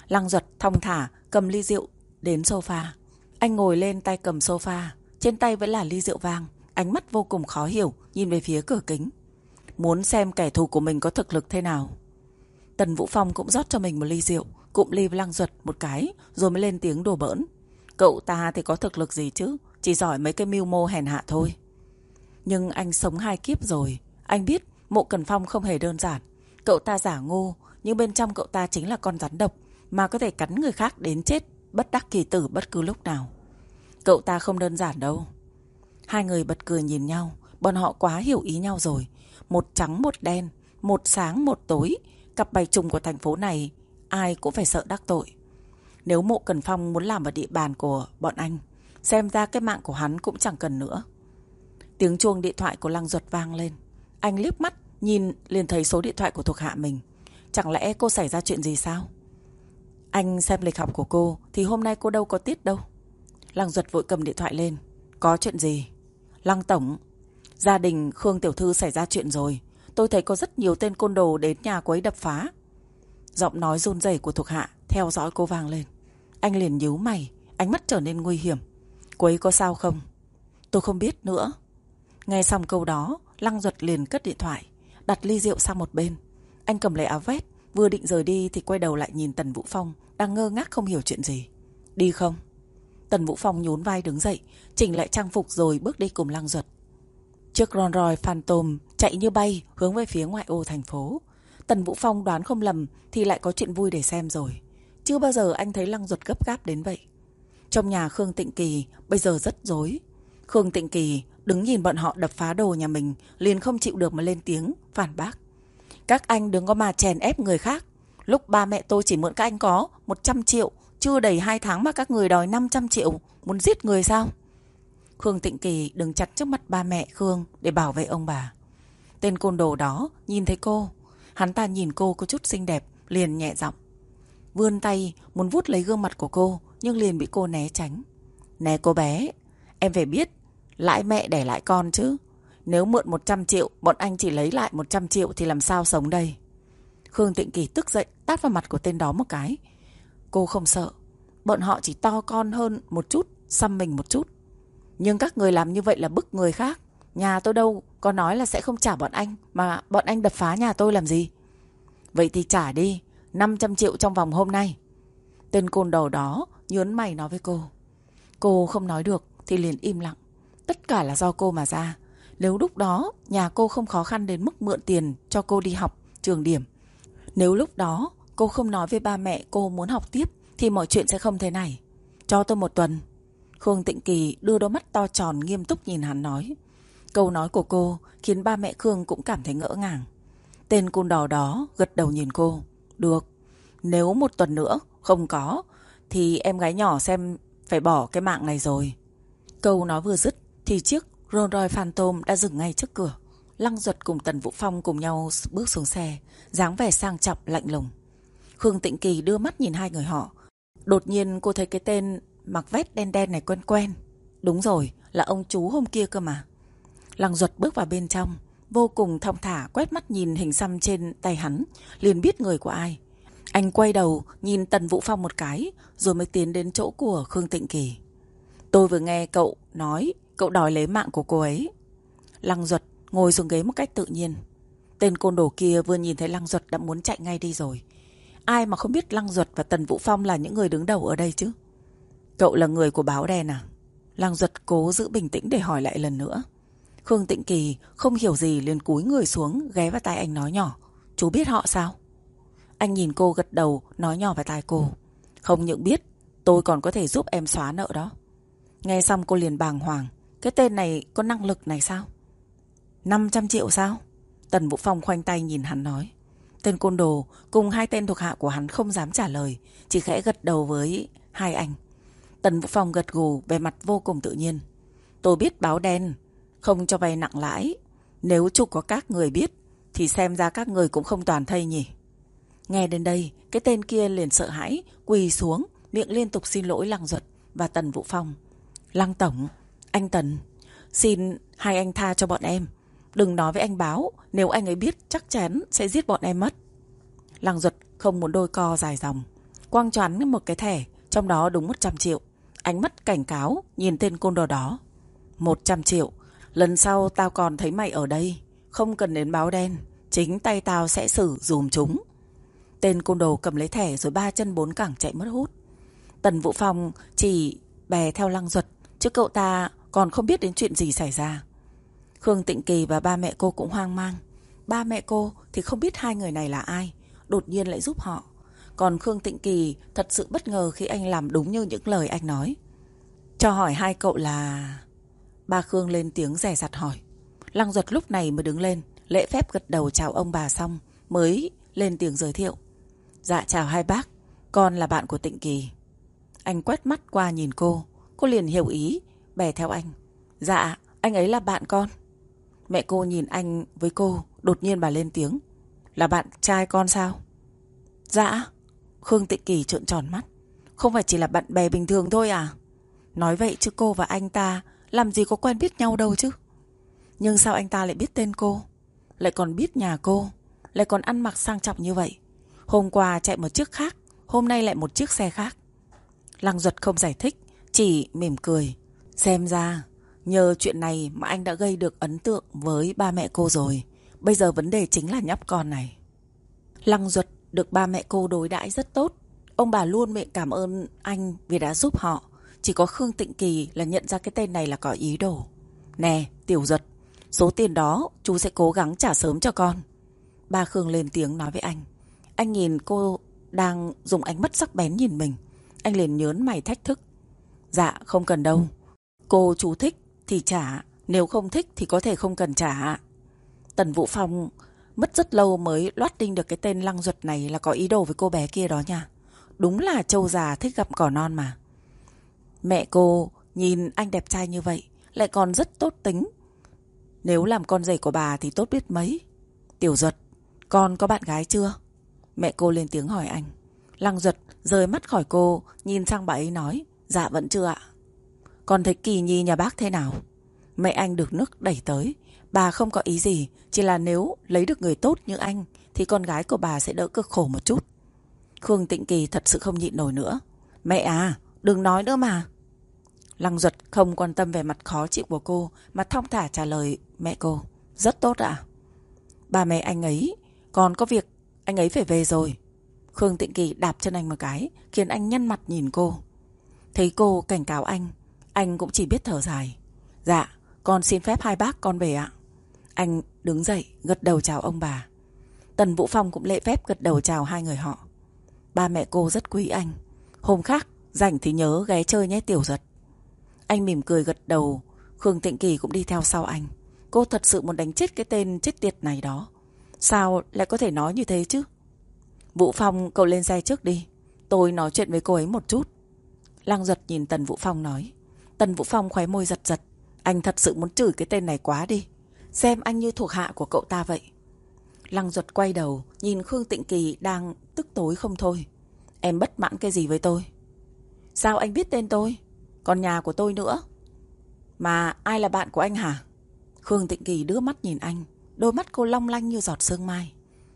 Lăng Duật thong thả cầm ly rượu đến sofa. Anh ngồi lên tay cầm sofa, trên tay vẫn là ly rượu vang, ánh mắt vô cùng khó hiểu nhìn về phía cửa kính. Muốn xem kẻ thù của mình có thực lực thế nào. Tần Vũ Phong cũng rót cho mình một ly rượu, cụm ly với Lăng Duật một cái, rồi mới lên tiếng đùa bỡn. Cậu ta thì có thực lực gì chứ, chỉ giỏi mấy cái mưu mô hèn hạ thôi. Nhưng anh sống hai kiếp rồi, anh biết Mộ Cẩn Phong không hề đơn giản. Cậu ta giả ngu, nhưng bên trong cậu ta chính là con rắn độc mà có thể cắn người khác đến chết, bất đắc kỳ tử bất cứ lúc nào. Cậu ta không đơn giản đâu. Hai người bật cười nhìn nhau, bọn họ quá hiểu ý nhau rồi. Một trắng một đen, một sáng một tối, cặp bầy trùng của thành phố này ai cũng phải sợ đắc tội. Nếu Mộ Cẩn Phong muốn làm ở địa bàn của bọn anh, xem ra cái mạng của hắn cũng chẳng cần nữa. Tiếng chuông điện thoại của Lăng Duật vang lên. Anh liếc mắt nhìn liền thấy số điện thoại của thuộc hạ mình. Chẳng lẽ cô xảy ra chuyện gì sao? Anh xem lịch học của cô thì hôm nay cô đâu có tiết đâu. Lăng Duật vội cầm điện thoại lên. Có chuyện gì? Lăng tổng, gia đình Khương tiểu thư xảy ra chuyện rồi. Tôi thấy có rất nhiều tên côn đồ đến nhà cô ấy đập phá. Giọng nói run rẩy của thuộc hạ theo dõi cô vang lên. Anh liền nhíu mày, ánh mắt trở nên nguy hiểm. Cô ấy có sao không? Tôi không biết nữa. Nghe xong câu đó, Lăng Duật liền cất điện thoại, đặt ly rượu sang một bên. Anh cầm lấy áo vest, vừa định rời đi thì quay đầu lại nhìn Tần Vũ Phong đang ngơ ngác không hiểu chuyện gì. Đi không? Tần Vũ Phong nhún vai đứng dậy, chỉnh lại trang phục rồi bước đi cùng Lăng Duật. Chiếc Rolls Royce Phantom chạy như bay hướng về phía ngoại ô thành phố. Tần Vũ Phong đoán không lầm thì lại có chuyện vui để xem rồi. Chưa bao giờ anh thấy Lăng Duật gấp gáp đến vậy. Trong nhà Khương Tịnh Kỳ bây giờ rất rối. Khương Tịnh Kỳ đứng nhìn bọn họ đập phá đồ nhà mình, liền không chịu được mà lên tiếng phản bác. Các anh đừng có mà chèn ép người khác. Lúc ba mẹ tôi chỉ mượn các anh có một trăm triệu, chưa đầy hai tháng mà các người đòi năm trăm triệu, muốn giết người sao? Khương Tịnh Kỳ đứng chặt trước mặt ba mẹ Khương để bảo vệ ông bà. Tên côn đồ đó nhìn thấy cô, hắn ta nhìn cô có chút xinh đẹp, liền nhẹ giọng vươn tay muốn vuốt lấy gương mặt của cô, nhưng liền bị cô né tránh. Nè cô bé, em phải biết lãi mẹ đẻ lãi con chứ. Nếu mượn một trăm triệu, bọn anh chỉ lấy lại một trăm triệu thì làm sao sống đây? Khương Tịnh Kỳ tức giận tát vào mặt của tên đó một cái. Cô không sợ, bọn họ chỉ to con hơn một chút, xăm mình một chút. Nhưng các người làm như vậy là bức người khác. Nhà tôi đâu có nói là sẽ không trả bọn anh, mà bọn anh đập phá nhà tôi làm gì? Vậy thì trả đi năm trăm triệu trong vòng hôm nay. Tên côn đồ đó nhớn mày nói với cô. Cô không nói được thì liền im lặng. Tất cả là do cô mà ra. Nếu lúc đó nhà cô không khó khăn đến mức mượn tiền cho cô đi học trường điểm, nếu lúc đó cô không nói với ba mẹ cô muốn học tiếp, thì mọi chuyện sẽ không thế này. Cho tôi một tuần. Khương Tịnh Kỳ đưa đôi mắt to tròn nghiêm túc nhìn hắn nói. Câu nói của cô khiến ba mẹ Khương cũng cảm thấy ngỡ ngàng. Tên côn đồ đó gật đầu nhìn cô. Được, nếu một tuần nữa không có thì em gái nhỏ xem phải bỏ cái mạng này rồi. Câu nói vừa dứt thì chiếc Rolls Royce Phantom đã dừng ngay trước cửa. Lăng Duật cùng Tần Vũ Phong cùng nhau bước xuống xe, dáng vẻ sang trọng lạnh lùng. Khương Tịnh Kỳ đưa mắt nhìn hai người họ. Đột nhiên cô thấy cái tên mặc vest đen đen này quen quen. Đúng rồi, là ông chú hôm kia cơ mà. Lăng Duật bước vào bên trong, vô cùng thong thả quét mắt nhìn hình xăm trên tay hắn, liền biết người của ai. Anh quay đầu nhìn Tần Vũ Phong một cái, rồi mới tiến đến chỗ của Khương Tịnh Kỳ. Tôi vừa nghe cậu nói cậu đòi lấy mạng của cô ấy. Lăng Duật ngồi xuống ghế một cách tự nhiên. Tên côn đồ kia vừa nhìn thấy Lăng Duật đã muốn chạy ngay đi rồi. Ai mà không biết Lăng Duật và Tần Vũ Phong là những người đứng đầu ở đây chứ? Cậu là người của báo đen à? Lăng Duật cố giữ bình tĩnh để hỏi lại lần nữa. Khương Tịnh Kỳ không hiểu gì liền cúi người xuống ghé vào tai anh nói nhỏ. Chú biết họ sao? Anh nhìn cô gật đầu nói nhỏ vào tai cô. Không những biết, tôi còn có thể giúp em xóa nợ đó. Nghe xong cô liền bàng hoàng. Cái tên này có năng lực này sao? năm trăm triệu sao? Tần Vũ Phong khoanh tay nhìn hắn nói. Tên côn đồ cùng hai tên thuộc hạ của hắn không dám trả lời, chỉ khẽ gật đầu với hai anh. Tần Vũ Phong gật gù về mặt vô cùng tự nhiên. Tôi biết báo đen không cho vay nặng lãi. Nếu chục có các người biết thì xem ra các người cũng không toàn thây nhỉ. Nghe đến đây, cái tên kia liền sợ hãi, quỳ xuống, miệng liên tục xin lỗi Lăng Duật và Tần Vũ Phong. Lăng tổng, anh Tần, xin hai anh tha cho bọn em. Đừng nói với anh báo, nếu anh ấy biết chắc chắn sẽ giết bọn em mất. Lăng Duật không muốn đôi co dài dòng. quăng choán một cái thẻ, trong đó đúng một trăm triệu. Ánh mắt cảnh cáo nhìn tên côn đồ đó. Một trăm triệu, lần sau tao còn thấy mày ở đây, không cần đến báo đen, chính tay tao sẽ xử dùm chúng. Tên côn đồ cầm lấy thẻ rồi ba chân bốn cẳng chạy mất hút. Tần Vũ Phong chỉ bè theo Lăng Duật, chứ cậu ta còn không biết đến chuyện gì xảy ra. Khương Tịnh Kỳ và ba mẹ cô cũng hoang mang. Ba mẹ cô thì không biết hai người này là ai, đột nhiên lại giúp họ. Còn Khương Tịnh Kỳ thật sự bất ngờ khi anh làm đúng như những lời anh nói. Cho hỏi hai cậu là... Ba Khương lên tiếng dè dặt hỏi. Lăng Duật lúc này mới đứng lên, lễ phép gật đầu chào ông bà xong mới lên tiếng giới thiệu. Dạ chào hai bác, con là bạn của Tịnh Kỳ. Anh quét mắt qua nhìn cô, cô liền hiểu ý, bè theo anh. Dạ, anh ấy là bạn con. Mẹ cô nhìn anh với cô, đột nhiên bà lên tiếng. Là bạn trai con sao? Dạ. Khương Tịnh Kỳ trợn tròn mắt. Không phải chỉ là bạn bè bình thường thôi à? Nói vậy chứ cô và anh ta làm gì có quen biết nhau đâu chứ. Nhưng sao anh ta lại biết tên cô, lại còn biết nhà cô, lại còn ăn mặc sang trọng như vậy? Hôm qua chạy một chiếc khác, hôm nay lại một chiếc xe khác. Lăng Duật không giải thích, chỉ mỉm cười. Xem ra nhờ chuyện này mà anh đã gây được ấn tượng với ba mẹ cô rồi. Bây giờ vấn đề chính là nhóc con này. Lăng Duật được ba mẹ cô đối đãi rất tốt. Ông bà luôn miệng cảm ơn anh vì đã giúp họ. Chỉ có Khương Tịnh Kỳ là nhận ra cái tên này là có ý đồ. Nè Tiểu Duật, số tiền đó chú sẽ cố gắng trả sớm cho con. Ba Khương lên tiếng nói với anh. Anh nhìn cô đang dùng ánh mắt sắc bén nhìn mình, anh liền nhớn mày thách thức. Dạ không cần đâu, cô chú thích thì trả, nếu không thích thì có thể không cần trả. Tần Vũ Phong mất rất lâu mới loát đinh được cái tên Lăng Duật này là có ý đồ với cô bé kia đó nha. Đúng là trâu già thích gặm cỏ non mà. Mẹ cô nhìn anh đẹp trai như vậy, lại còn rất tốt tính. Nếu làm con rể của bà thì tốt biết mấy. Tiểu Duật, con có bạn gái chưa? Mẹ cô lên tiếng hỏi anh. Lăng Duật rời mắt khỏi cô, nhìn sang bà ấy nói. Dạ vẫn chưa ạ. Con thấy Kỳ Nhi nhà bác thế nào? Mẹ anh được nước đẩy tới. Bà không có ý gì, chỉ là nếu lấy được người tốt như anh thì con gái của bà sẽ đỡ cực khổ một chút. Khương Tịnh Kỳ thật sự không nhịn nổi nữa. Mẹ à, đừng nói nữa mà. Lăng Duật không quan tâm về mặt khó chịu của cô mà thong thả trả lời mẹ cô. Rất tốt ạ. Ba mẹ anh ấy còn có việc, anh ấy phải về rồi. Khương Tịnh Kỳ đạp chân anh một cái, khiến anh nhăn mặt nhìn cô. Thấy cô cảnh cáo anh, anh cũng chỉ biết thở dài. Dạ, con xin phép hai bác con về ạ. Anh đứng dậy, gật đầu chào ông bà. Tần Vũ Phong cũng lễ phép gật đầu chào hai người họ. Ba mẹ cô rất quý anh. Hôm khác, rảnh thì nhớ ghé chơi nhé Tiểu Duật. Anh mỉm cười gật đầu. Khương Tịnh Kỳ cũng đi theo sau anh. Cô thật sự muốn đánh chết cái tên chết tiệt này đó. Sao lại có thể nói như thế chứ? Vũ Phong, cậu lên xe trước đi, tôi nói chuyện với cô ấy một chút. Lăng Duật nhìn Tần Vũ Phong nói. Tần Vũ Phong khóe môi giật giật. Anh thật sự muốn chửi cái tên này quá đi. Xem anh như thuộc hạ của cậu ta vậy. Lăng Duật quay đầu nhìn Khương Tịnh Kỳ đang tức tối không thôi. Em bất mãn cái gì với tôi? Sao anh biết tên tôi? Còn nhà của tôi nữa. Mà ai là bạn của anh hả? Khương Tịnh Kỳ đưa mắt nhìn anh. Đôi mắt cô long lanh như giọt sương mai.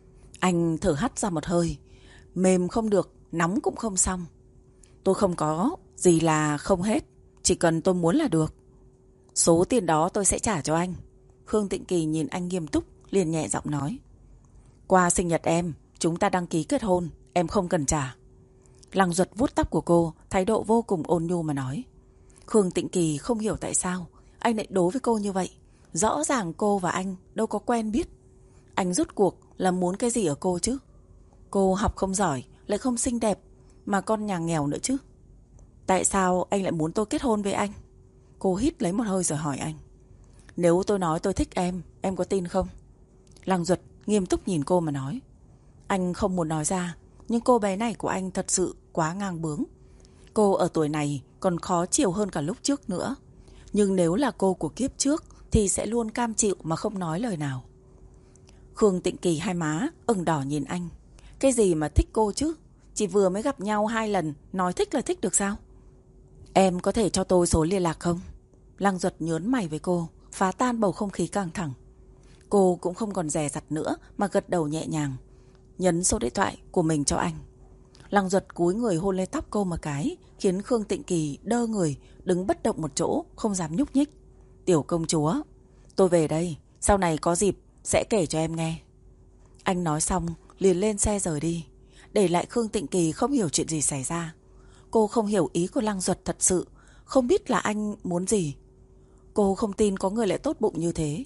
Anh thở hắt ra một hơi. Mềm không được, nóng cũng không xong. Tôi không có gì là không hết, chỉ cần tôi muốn là được. Số tiền đó tôi sẽ trả cho anh. Khương Tịnh Kỳ nhìn anh nghiêm túc, liền nhẹ giọng nói. Qua sinh nhật em, chúng ta đăng ký kết hôn, em không cần trả. Lăng Duật vuốt tóc của cô, thái độ vô cùng ôn nhu mà nói. Khương Tịnh Kỳ không hiểu tại sao anh lại đối với cô như vậy. Rõ ràng cô và anh đâu có quen biết. Anh rút cuộc là muốn cái gì ở cô chứ? Cô học không giỏi, lại không xinh đẹp, mà con nhà nghèo nữa chứ. Tại sao anh lại muốn tôi kết hôn với anh? Cô hít lấy một hơi rồi hỏi anh. Nếu tôi nói tôi thích em, em có tin không? Lăng Duật nghiêm túc nhìn cô mà nói. Anh không muốn nói ra, nhưng cô bé này của anh thật sự quá ngang bướng. Cô ở tuổi này còn khó chịu hơn cả lúc trước nữa. Nhưng nếu là cô của kiếp trước thì sẽ luôn cam chịu mà không nói lời nào. Khương Tịnh Kỳ hai má ửng đỏ nhìn anh. Cái gì mà thích cô chứ? Chỉ vừa mới gặp nhau hai lần, nói thích là thích được sao? Em có thể cho tôi số liên lạc không? Lăng Duật nhớn mày với cô, phá tan bầu không khí căng thẳng. Cô cũng không còn dè dặt nữa mà gật đầu nhẹ nhàng, nhấn số điện thoại của mình cho anh. Lăng Duật cúi người hôn lên tóc cô một cái, khiến Khương Tịnh Kỳ đơ người, đứng bất động một chỗ, không dám nhúc nhích. Tiểu công chúa, tôi về đây, sau này có dịp sẽ kể cho em nghe. Anh nói xong, liền lên xe rời đi, để lại Khương Tịnh Kỳ không hiểu chuyện gì xảy ra. Cô không hiểu ý của Lăng Duật thật sự, không biết là anh muốn gì. Cô không tin có người lại tốt bụng như thế.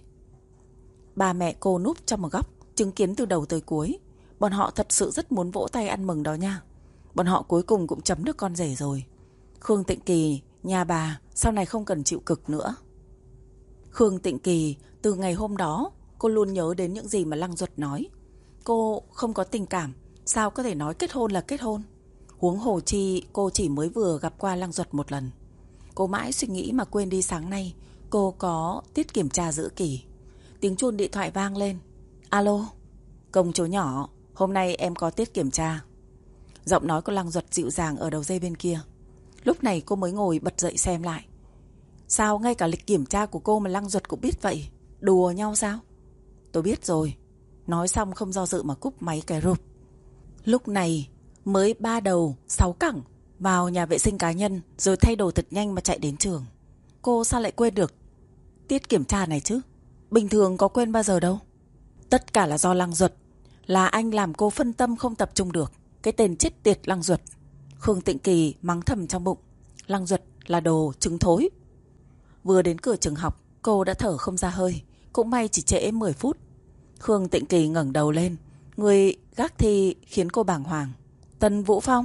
Ba mẹ cô núp trong một góc, chứng kiến từ đầu tới cuối. Bọn họ thật sự rất muốn vỗ tay ăn mừng đó nha. Bọn họ cuối cùng cũng chấm được con rể rồi. Khương Tịnh Kỳ, nhà bà, sau này không cần chịu cực nữa. Khương Tịnh Kỳ, từ ngày hôm đó, cô luôn nhớ đến những gì mà Lăng Duật nói. Cô không có tình cảm, sao có thể nói kết hôn là kết hôn. Huống hồ chi cô chỉ mới vừa gặp qua Lăng Duật một lần. Cô mãi suy nghĩ mà quên đi sáng nay cô có tiết kiểm tra giữa kỳ. Tiếng chuông điện thoại vang lên. Alo, công chúa nhỏ, hôm nay em có tiết kiểm tra. Giọng nói của Lăng Duật dịu dàng ở đầu dây bên kia. Lúc này cô mới ngồi bật dậy xem lại. Sao ngay cả lịch kiểm tra của cô mà Lăng Duật cũng biết vậy? Đùa nhau sao? Tôi biết rồi. Nói xong không do dự mà cúp máy cái rụp. Lúc này mới ba đầu sáu cẳng vào nhà vệ sinh cá nhân, rồi thay đồ thật nhanh mà chạy đến trường. Cô sao lại quên được tiết kiểm tra này chứ? Bình thường có quên bao giờ đâu. Tất cả là do Lăng Duật. Là anh làm cô phân tâm không tập trung được. Cái tên chết tiệt Lăng Duật. Khương Tịnh Kỳ mắng thầm trong bụng. Lăng Duật là đồ trứng thối. Vừa đến cửa trường học, cô đã thở không ra hơi. Cũng may chỉ trễ mười phút. Khương Tịnh Kỳ ngẩng đầu lên. Người gác thi khiến cô bàng hoàng. Tần Vũ Phong.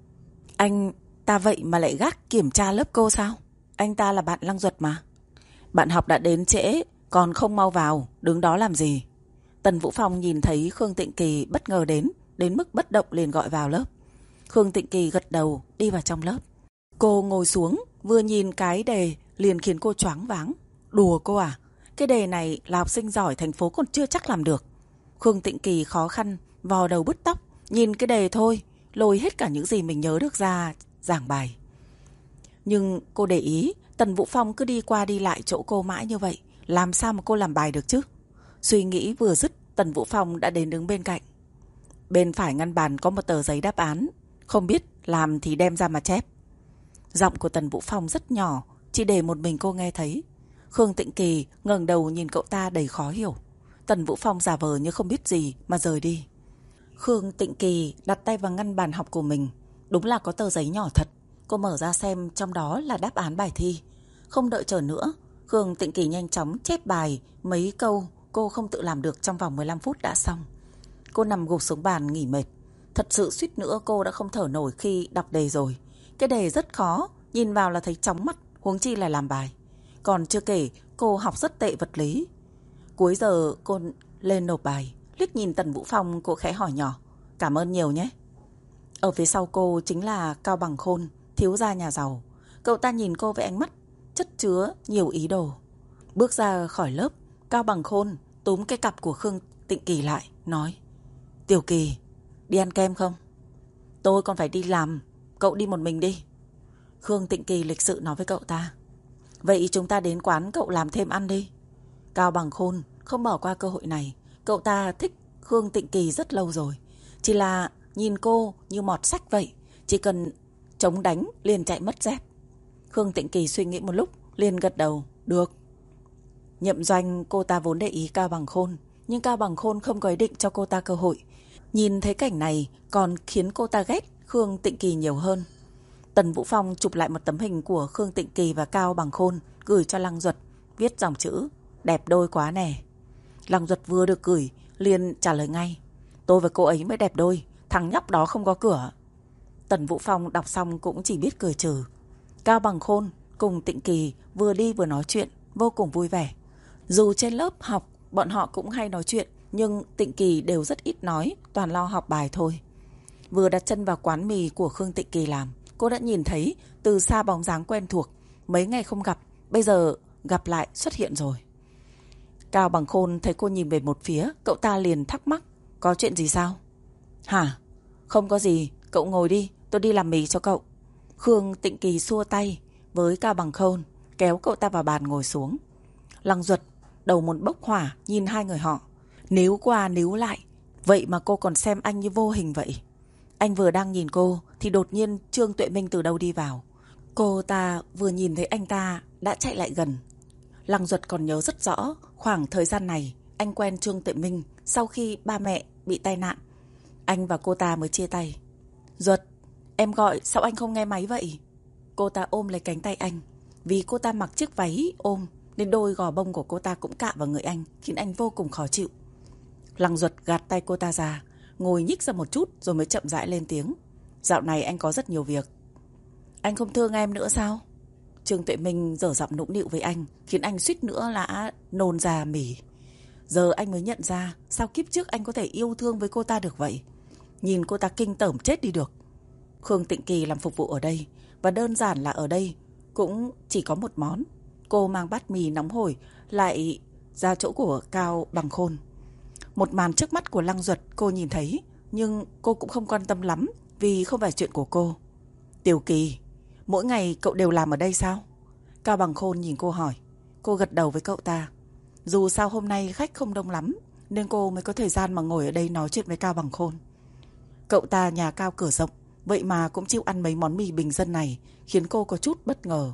Anh ta vậy mà lại gác kiểm tra lớp cô sao? Anh ta là bạn Lăng Duật mà. Bạn học đã đến trễ, còn không mau vào, đứng đó làm gì? Tần Vũ Phong nhìn thấy Khương Tịnh Kỳ bất ngờ đến, đến mức bất động liền gọi vào lớp. Khương Tịnh Kỳ gật đầu đi vào trong lớp. Cô ngồi xuống, vừa nhìn cái đề liền khiến cô choáng váng. Đùa cô à? Cái đề này là học sinh giỏi thành phố còn chưa chắc làm được. Khương Tịnh Kỳ khó khăn vò đầu bứt tóc, nhìn cái đề thôi, lôi hết cả những gì mình nhớ được ra giảng bài. Nhưng cô để ý, Tần Vũ Phong cứ đi qua đi lại chỗ cô mãi như vậy, làm sao mà cô làm bài được chứ? Suy nghĩ vừa dứt, Tần Vũ Phong đã đến đứng bên cạnh. Bên phải ngăn bàn có một tờ giấy đáp án, không biết làm thì đem ra mà chép. Giọng của Tần Vũ Phong rất nhỏ, chỉ để một mình cô nghe thấy. Khương Tịnh Kỳ ngẩng đầu nhìn cậu ta đầy khó hiểu. Tần Vũ Phong giả vờ như không biết gì mà rời đi. Khương Tịnh Kỳ đặt tay vào ngăn bàn học của mình. Đúng là có tờ giấy nhỏ thật. Cô mở ra xem trong đó là đáp án bài thi. Không đợi chờ nữa, Khương Tịnh Kỳ nhanh chóng chép bài mấy câu cô không tự làm được trong vòng mười lăm phút đã xong. Cô nằm gục xuống bàn nghỉ mệt. Thật sự suýt nữa cô đã không thở nổi khi đọc đề rồi. Cái đề rất khó, nhìn vào là thấy chóng mắt, huống chi là làm bài. Còn chưa kể cô học rất tệ vật lý. Cuối giờ cô lên nộp bài, liếc nhìn Tần Vũ Phong, cô khẽ hỏi nhỏ. Cảm ơn nhiều nhé. Ở phía sau cô chính là Cao Bằng Khôn, thiếu gia nhà giàu. Cậu ta nhìn cô với ánh mắt chất chứa nhiều ý đồ. Bước ra khỏi lớp, Cao Bằng Khôn túm cái cặp của Khương Tịnh Kỳ lại, nói. Tiểu Kỳ, đi ăn kem không? Tôi còn phải đi làm, cậu đi một mình đi. Khương Tịnh Kỳ lịch sự nói với cậu ta. Vậy chúng ta đến quán cậu làm thêm ăn đi. Cao Bằng Khôn không bỏ qua cơ hội này. Cậu ta thích Khương Tịnh Kỳ rất lâu rồi. Chỉ là nhìn cô như mọt sách vậy, chỉ cần chống đánh liền chạy mất dép. Khương Tịnh Kỳ suy nghĩ một lúc liền gật đầu. Được. Nhậm Doanh cô ta vốn để ý Cao Bằng Khôn, nhưng Cao Bằng Khôn không có ý định cho cô ta cơ hội. Nhìn thấy cảnh này còn khiến cô ta ghét Khương Tịnh Kỳ nhiều hơn. Tần Vũ Phong chụp lại một tấm hình của Khương Tịnh Kỳ và Cao Bằng Khôn, gửi cho Lăng Duật, viết dòng chữ đẹp đôi quá nè. Lăng Duật vừa được gửi liền trả lời ngay. Tôi và cô ấy mới đẹp đôi, thằng nhóc đó không có cửa. Tần Vũ Phong đọc xong cũng chỉ biết cười trừ. Cao Bằng Khôn cùng Tịnh Kỳ vừa đi vừa nói chuyện, vô cùng vui vẻ. Dù trên lớp học bọn họ cũng hay nói chuyện, nhưng Tịnh Kỳ đều rất ít nói, toàn lo học bài thôi. Vừa đặt chân vào quán mì của Khương Tịnh Kỳ làm, cô đã nhìn thấy từ xa bóng dáng quen thuộc. Mấy ngày không gặp, bây giờ gặp lại xuất hiện rồi. Cao Bằng Khôn thấy cô nhìn về một phía, cậu ta liền thắc mắc. Có chuyện gì sao? Hả? Không có gì, cậu ngồi đi, tôi đi làm mì cho cậu. Khương Tịnh Kỳ xua tay với Cao Bằng Khôn, kéo cậu ta vào bàn ngồi xuống. Lăng Duật đầu một bốc hỏa nhìn hai người họ, níu qua níu lại. Vậy mà cô còn xem anh như vô hình vậy. Anh vừa đang nhìn cô thì đột nhiên Trương Tuệ Minh từ đâu đi vào. Cô ta vừa nhìn thấy anh ta đã chạy lại gần. Lăng Duật còn nhớ rất rõ khoảng thời gian này anh quen Trương Tuệ Minh sau khi ba mẹ bị tai nạn. Anh và cô ta mới chia tay. Duật, em gọi sao anh không nghe máy vậy? Cô ta ôm lấy cánh tay anh. Vì cô ta mặc chiếc váy ôm nên đôi gò bông của cô ta cũng cạ vào người anh, khiến anh vô cùng khó chịu. Lăng Duật gạt tay cô ta ra, ngồi nhích ra một chút rồi mới chậm rãi lên tiếng. Dạo này anh có rất nhiều việc. Anh không thương em nữa sao? Trương Tuệ Minh dở giọng nũng nịu với anh, khiến anh suýt nữa là nôn ra mỉ. Giờ anh mới nhận ra sao kiếp trước anh có thể yêu thương với cô ta được vậy. Nhìn cô ta kinh tởm chết đi được. Khương Tịnh Kỳ làm phục vụ ở đây, và đơn giản là ở đây cũng chỉ có một món. Cô mang bát mì nóng hổi lại ra chỗ của Cao Bằng Khôn. Một màn trước mắt của Lăng Duật cô nhìn thấy, nhưng cô cũng không quan tâm lắm vì không phải chuyện của cô. Tiểu Kỳ, mỗi ngày cậu đều làm ở đây sao? Cao Bằng Khôn nhìn cô hỏi. Cô gật đầu với cậu ta. Dù sao hôm nay khách không đông lắm nên cô mới có thời gian mà ngồi ở đây nói chuyện với Cao Bằng Khôn. Cậu ta nhà cao cửa rộng, vậy mà cũng chịu ăn mấy món mì bình dân này, khiến cô có chút bất ngờ.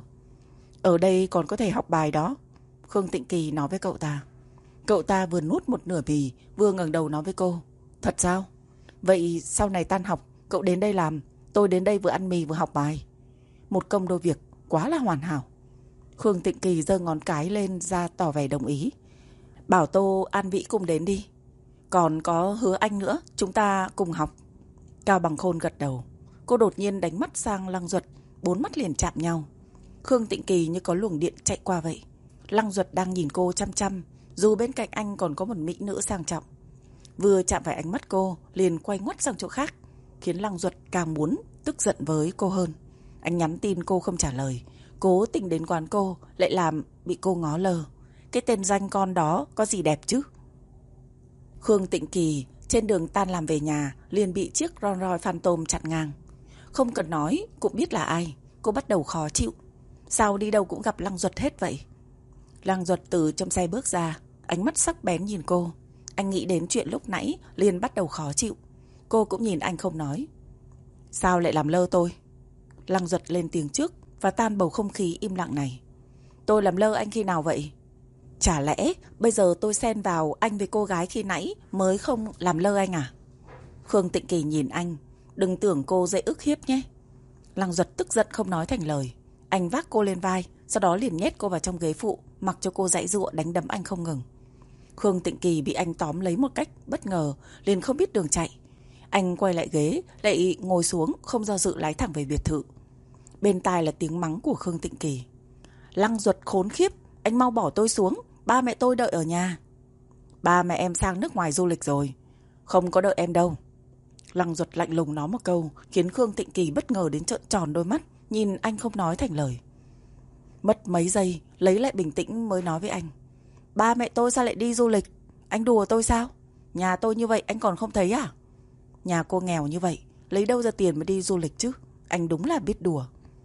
Ở đây còn có thể học bài đó, Khương Tịnh Kỳ nói với cậu ta. Cậu ta vừa nuốt một nửa mì, vừa ngẩng đầu nói với cô. Thật sao? Vậy sau này tan học cậu đến đây làm, tôi đến đây vừa ăn mì vừa học bài. Một công đôi việc quá là hoàn hảo. Khương Tịnh Kỳ giơ ngón cái lên ra tỏ vẻ đồng ý. Bảo Tô An Vĩ cùng đến đi. Còn có Hứa Anh nữa, chúng ta cùng học. Cao Bằng Khôn gật đầu. Cô đột nhiên đánh mắt sang Lăng Duật, bốn mắt liền chạm nhau. Khương Tịnh Kỳ như có luồng điện chạy qua vậy. Lăng Duật đang nhìn cô chăm chăm, dù bên cạnh anh còn có một mỹ nữ sang trọng. Vừa chạm phải ánh mắt cô, liền quay ngoắt sang chỗ khác, khiến Lăng Duật càng muốn tức giận với cô hơn. Anh nhắn tin cô không trả lời, cố tình đến quán cô, lại làm bị cô ngó lơ. Cái tên danh con đó có gì đẹp chứ? Khương Tịnh Kỳ trên đường tan làm về nhà liền bị chiếc Rolls Royce Phantom chặn ngang. Không cần nói cũng biết là ai. Cô bắt đầu khó chịu. Sao đi đâu cũng gặp Lăng Duật hết vậy? Lăng Duật từ trong xe bước ra, ánh mắt sắc bén nhìn cô. Anh nghĩ đến chuyện lúc nãy liền bắt đầu khó chịu. Cô cũng nhìn anh không nói. Sao lại làm lơ tôi? Lăng Duật lên tiếng trước và tan bầu không khí im lặng này. Tôi làm lơ anh khi nào vậy? Chả lẽ bây giờ tôi xen vào anh với cô gái khi nãy mới không làm lơ anh à? Khương Tịnh Kỳ nhìn anh. Đừng tưởng cô dễ ức hiếp nhé. Lăng Duật tức giận không nói thành lời. Anh vác cô lên vai, sau đó liền nhét cô vào trong ghế phụ, mặc cho cô giãy giụa đánh đấm anh không ngừng. Khương Tịnh Kỳ bị anh tóm lấy một cách bất ngờ, liền không biết đường chạy. Anh quay lại ghế, lại ngồi xuống, không do dự lái thẳng về biệt thự. Bên tai là tiếng mắng của Khương Tịnh Kỳ. Lăng Duật khốn khiếp, anh mau bỏ tôi xuống, ba mẹ tôi đợi ở nhà. Ba mẹ em sang nước ngoài du lịch rồi, không có đợi em đâu. Lăng Duật lạnh lùng nói một câu, khiến Khương Tịnh Kỳ bất ngờ đến trợn tròn đôi mắt, nhìn anh không nói thành lời. Mất mấy giây, lấy lại bình tĩnh mới nói với anh. Ba mẹ tôi sao lại đi du lịch? Anh đùa tôi sao? Nhà tôi như vậy anh còn không thấy à? Nhà cô nghèo như vậy, lấy đâu ra tiền mà đi du lịch chứ? Anh đúng là biết đùa.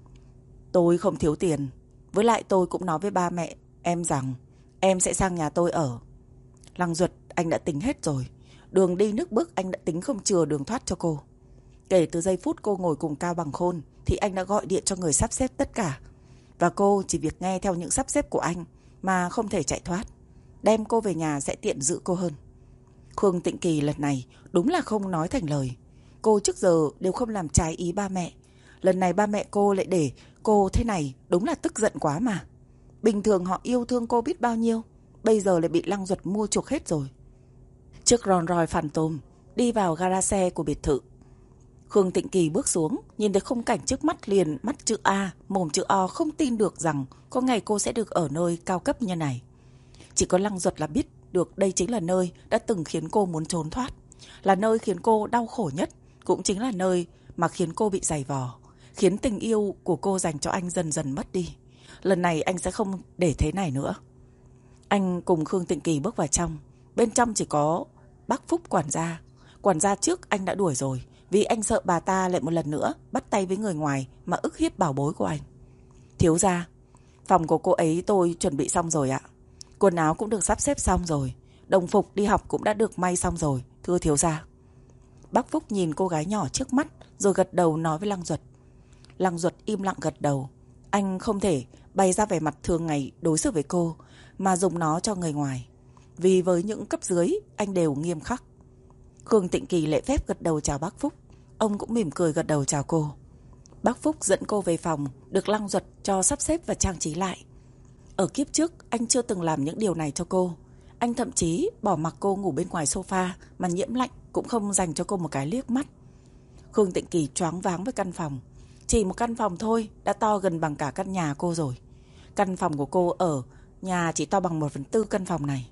Tôi không thiếu tiền. Với lại tôi cũng nói với ba mẹ em rằng em sẽ sang nhà tôi ở. Lăng Duật, anh đã tính hết rồi. Đường đi nước bước anh đã tính không chừa đường thoát cho cô. Kể từ giây phút cô ngồi cùng Cao Bằng Khôn thì anh đã gọi điện cho người sắp xếp tất cả. Và cô chỉ việc nghe theo những sắp xếp của anh mà không thể chạy thoát. Đem cô về nhà sẽ tiện giữ cô hơn. Khương Tịnh Kỳ lần này đúng là không nói thành lời. Cô trước giờ đều không làm trái ý ba mẹ. Lần này ba mẹ cô lại để cô thế này, đúng là tức giận quá mà. Bình thường họ yêu thương cô biết bao nhiêu, bây giờ lại bị Lăng Duật mua chuộc hết rồi. Chiếc Rolls Royce Phantom đi vào gara xe của biệt thự. Khương Tịnh Kỳ bước xuống, nhìn thấy khung cảnh trước mắt liền mắt chữ A, mồm chữ O, không tin được rằng có ngày cô sẽ được ở nơi cao cấp như này. Chỉ có Lăng Duật là biết được đây chính là nơi đã từng khiến cô muốn trốn thoát, là nơi khiến cô đau khổ nhất, cũng chính là nơi mà khiến cô bị giày vò, khiến tình yêu của cô dành cho anh dần dần mất đi. Lần này anh sẽ không để thế này nữa. Anh cùng Khương Tịnh Kỳ bước vào trong. Bên trong chỉ có bác Phúc quản gia. Quản gia trước anh đã đuổi rồi, vì anh sợ bà ta lại một lần nữa bắt tay với người ngoài mà ức hiếp bảo bối của anh. Thiếu gia, phòng của cô ấy tôi chuẩn bị xong rồi ạ. Quần áo cũng được sắp xếp xong rồi. Đồng phục đi học cũng đã được may xong rồi, thưa thiếu gia. Bác Phúc nhìn cô gái nhỏ trước mắt rồi gật đầu nói với Lăng Duật. Lăng Duật im lặng gật đầu. Anh không thể bày ra vẻ mặt thường ngày đối xử với cô mà dùng nó cho người ngoài, vì với những cấp dưới anh đều nghiêm khắc. Khương Tịnh Kỳ lễ phép gật đầu chào bác Phúc. Ông cũng mỉm cười gật đầu chào cô. Bác Phúc dẫn cô về phòng, được Lăng Duật cho sắp xếp và trang trí lại. Ở kiếp trước anh chưa từng làm những điều này cho cô. Anh thậm chí bỏ mặc cô ngủ bên ngoài sofa mà nhiễm lạnh cũng không dành cho cô một cái liếc mắt. Khương Tịnh Kỳ choáng váng với căn phòng. Chỉ một căn phòng thôi đã to gần bằng cả căn nhà cô rồi. Căn phòng của cô ở nhà chỉ to bằng một phần tư căn phòng này.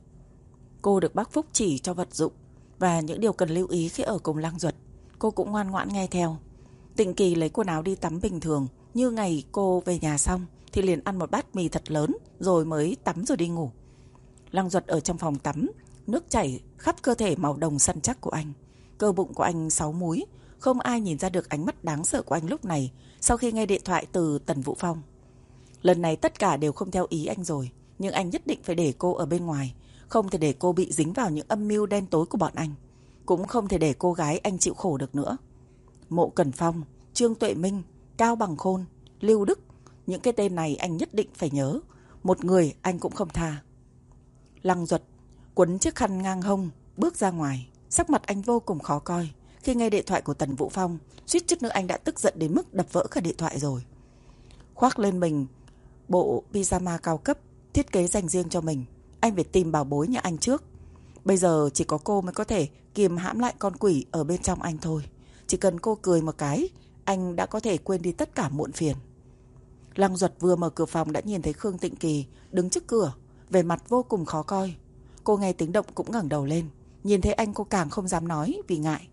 Cô được bác Phúc chỉ cho vật dụng và những điều cần lưu ý khi ở cùng Lăng Duật. Cô cũng ngoan ngoãn nghe theo. Tịnh Kỳ lấy quần áo đi tắm bình thường. Như ngày cô về nhà xong thì liền ăn một bát mì thật lớn rồi mới tắm rồi đi ngủ. Lăng Duật ở trong phòng tắm, nước chảy khắp cơ thể màu đồng săn chắc của anh. Cơ bụng của anh sáu múi. Không ai nhìn ra được ánh mắt đáng sợ của anh lúc này sau khi nghe điện thoại từ Tần Vũ Phong. Lần này tất cả đều không theo ý anh rồi, nhưng anh nhất định phải để cô ở bên ngoài. Không thể để cô bị dính vào những âm mưu đen tối của bọn anh. Cũng không thể để cô gái anh chịu khổ được nữa. Mộ Cẩn Phong, Trương Tuệ Minh, Cao Bằng Khôn, Lưu Đức, những cái tên này anh nhất định phải nhớ. Một người anh cũng không tha. Lăng Duật quấn chiếc khăn ngang hông bước ra ngoài. Sắc mặt anh vô cùng khó coi. Khi nghe điện thoại của Tần Vũ Phong, suýt chút nữa anh đã tức giận đến mức đập vỡ cả điện thoại rồi. Khoác lên mình bộ pyjama cao cấp thiết kế dành riêng cho mình. Anh phải tìm bảo bối nhà anh trước. Bây giờ chỉ có cô mới có thể kiềm hãm lại con quỷ ở bên trong anh thôi. Chỉ cần cô cười một cái, anh đã có thể quên đi tất cả muộn phiền. Lăng Duật vừa mở cửa phòng đã nhìn thấy Khương Tịnh Kỳ đứng trước cửa, vẻ mặt vô cùng khó coi. Cô nghe tiếng động cũng ngẩng đầu lên. Nhìn thấy anh cô càng không dám nói vì ngại.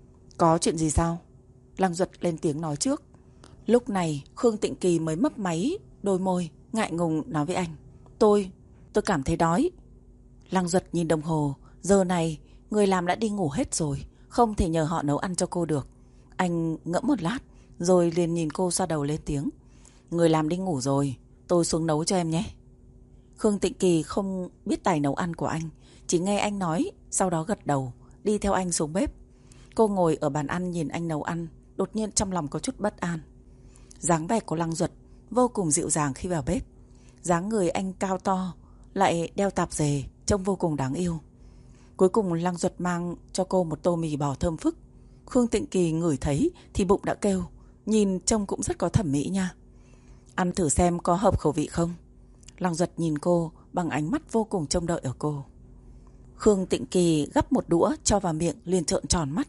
Có chuyện gì sao? Lăng Duật lên tiếng nói trước. Lúc này Khương Tịnh Kỳ mới mấp máy đôi môi, ngại ngùng nói với anh. Tôi, tôi cảm thấy đói. Lăng Duật nhìn đồng hồ. Giờ này người làm đã đi ngủ hết rồi, không thể nhờ họ nấu ăn cho cô được. Anh ngẫm một lát rồi liền nhìn cô xoa đầu lên tiếng. Người làm đi ngủ rồi, tôi xuống nấu cho em nhé. Khương Tịnh Kỳ không biết tài nấu ăn của anh, chỉ nghe anh nói, sau đó gật đầu, đi theo anh xuống bếp. Cô ngồi ở bàn ăn nhìn anh nấu ăn, đột nhiên trong lòng có chút bất an. Dáng vẻ của Lăng Duật vô cùng dịu dàng khi vào bếp. Dáng người anh cao to, lại đeo tạp dề, trông vô cùng đáng yêu. Cuối cùng Lăng Duật mang cho cô một tô mì bò thơm phức. Khương Tịnh Kỳ ngửi thấy thì bụng đã kêu, nhìn trông cũng rất có thẩm mỹ nha. Ăn thử xem có hợp khẩu vị không? Lăng Duật nhìn cô bằng ánh mắt vô cùng trông đợi ở cô. Khương Tịnh Kỳ gắp một đũa cho vào miệng liền trợn tròn mắt.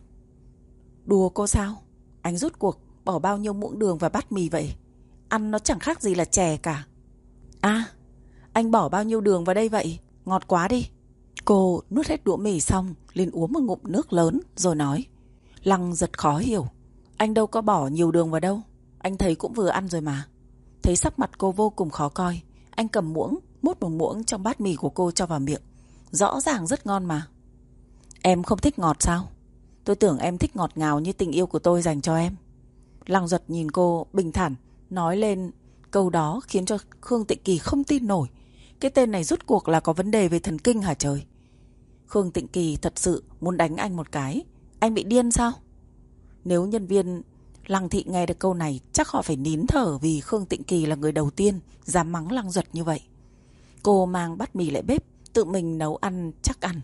Đùa cô sao? Anh rốt cuộc bỏ bao nhiêu muỗng đường vào bát mì vậy? Ăn nó chẳng khác gì là chè cả. À, anh bỏ bao nhiêu đường vào đây vậy? Ngọt quá đi. Cô nuốt hết đũa mì xong liền uống một ngụm nước lớn rồi nói. Lăng Duật khó hiểu. Anh đâu có bỏ nhiều đường vào đâu. Anh thấy cũng vừa ăn rồi mà. Thấy sắc mặt cô vô cùng khó coi, anh cầm muỗng múc một muỗng trong bát mì của cô cho vào miệng. Rõ ràng rất ngon mà. Em không thích ngọt sao? Tôi tưởng em thích ngọt ngào như tình yêu của tôi dành cho em. Lăng Duật nhìn cô bình thản nói lên câu đó khiến cho Khương Tịnh Kỳ không tin nổi. Cái tên này rốt cuộc là có vấn đề về thần kinh hả trời? Khương Tịnh Kỳ thật sự muốn đánh anh một cái. Anh bị điên sao? Nếu nhân viên Lăng thị nghe được câu này chắc họ phải nín thở, vì Khương Tịnh Kỳ là người đầu tiên dám mắng Lăng Duật như vậy. Cô mang bát mì lại bếp, tự mình nấu ăn chắc ăn.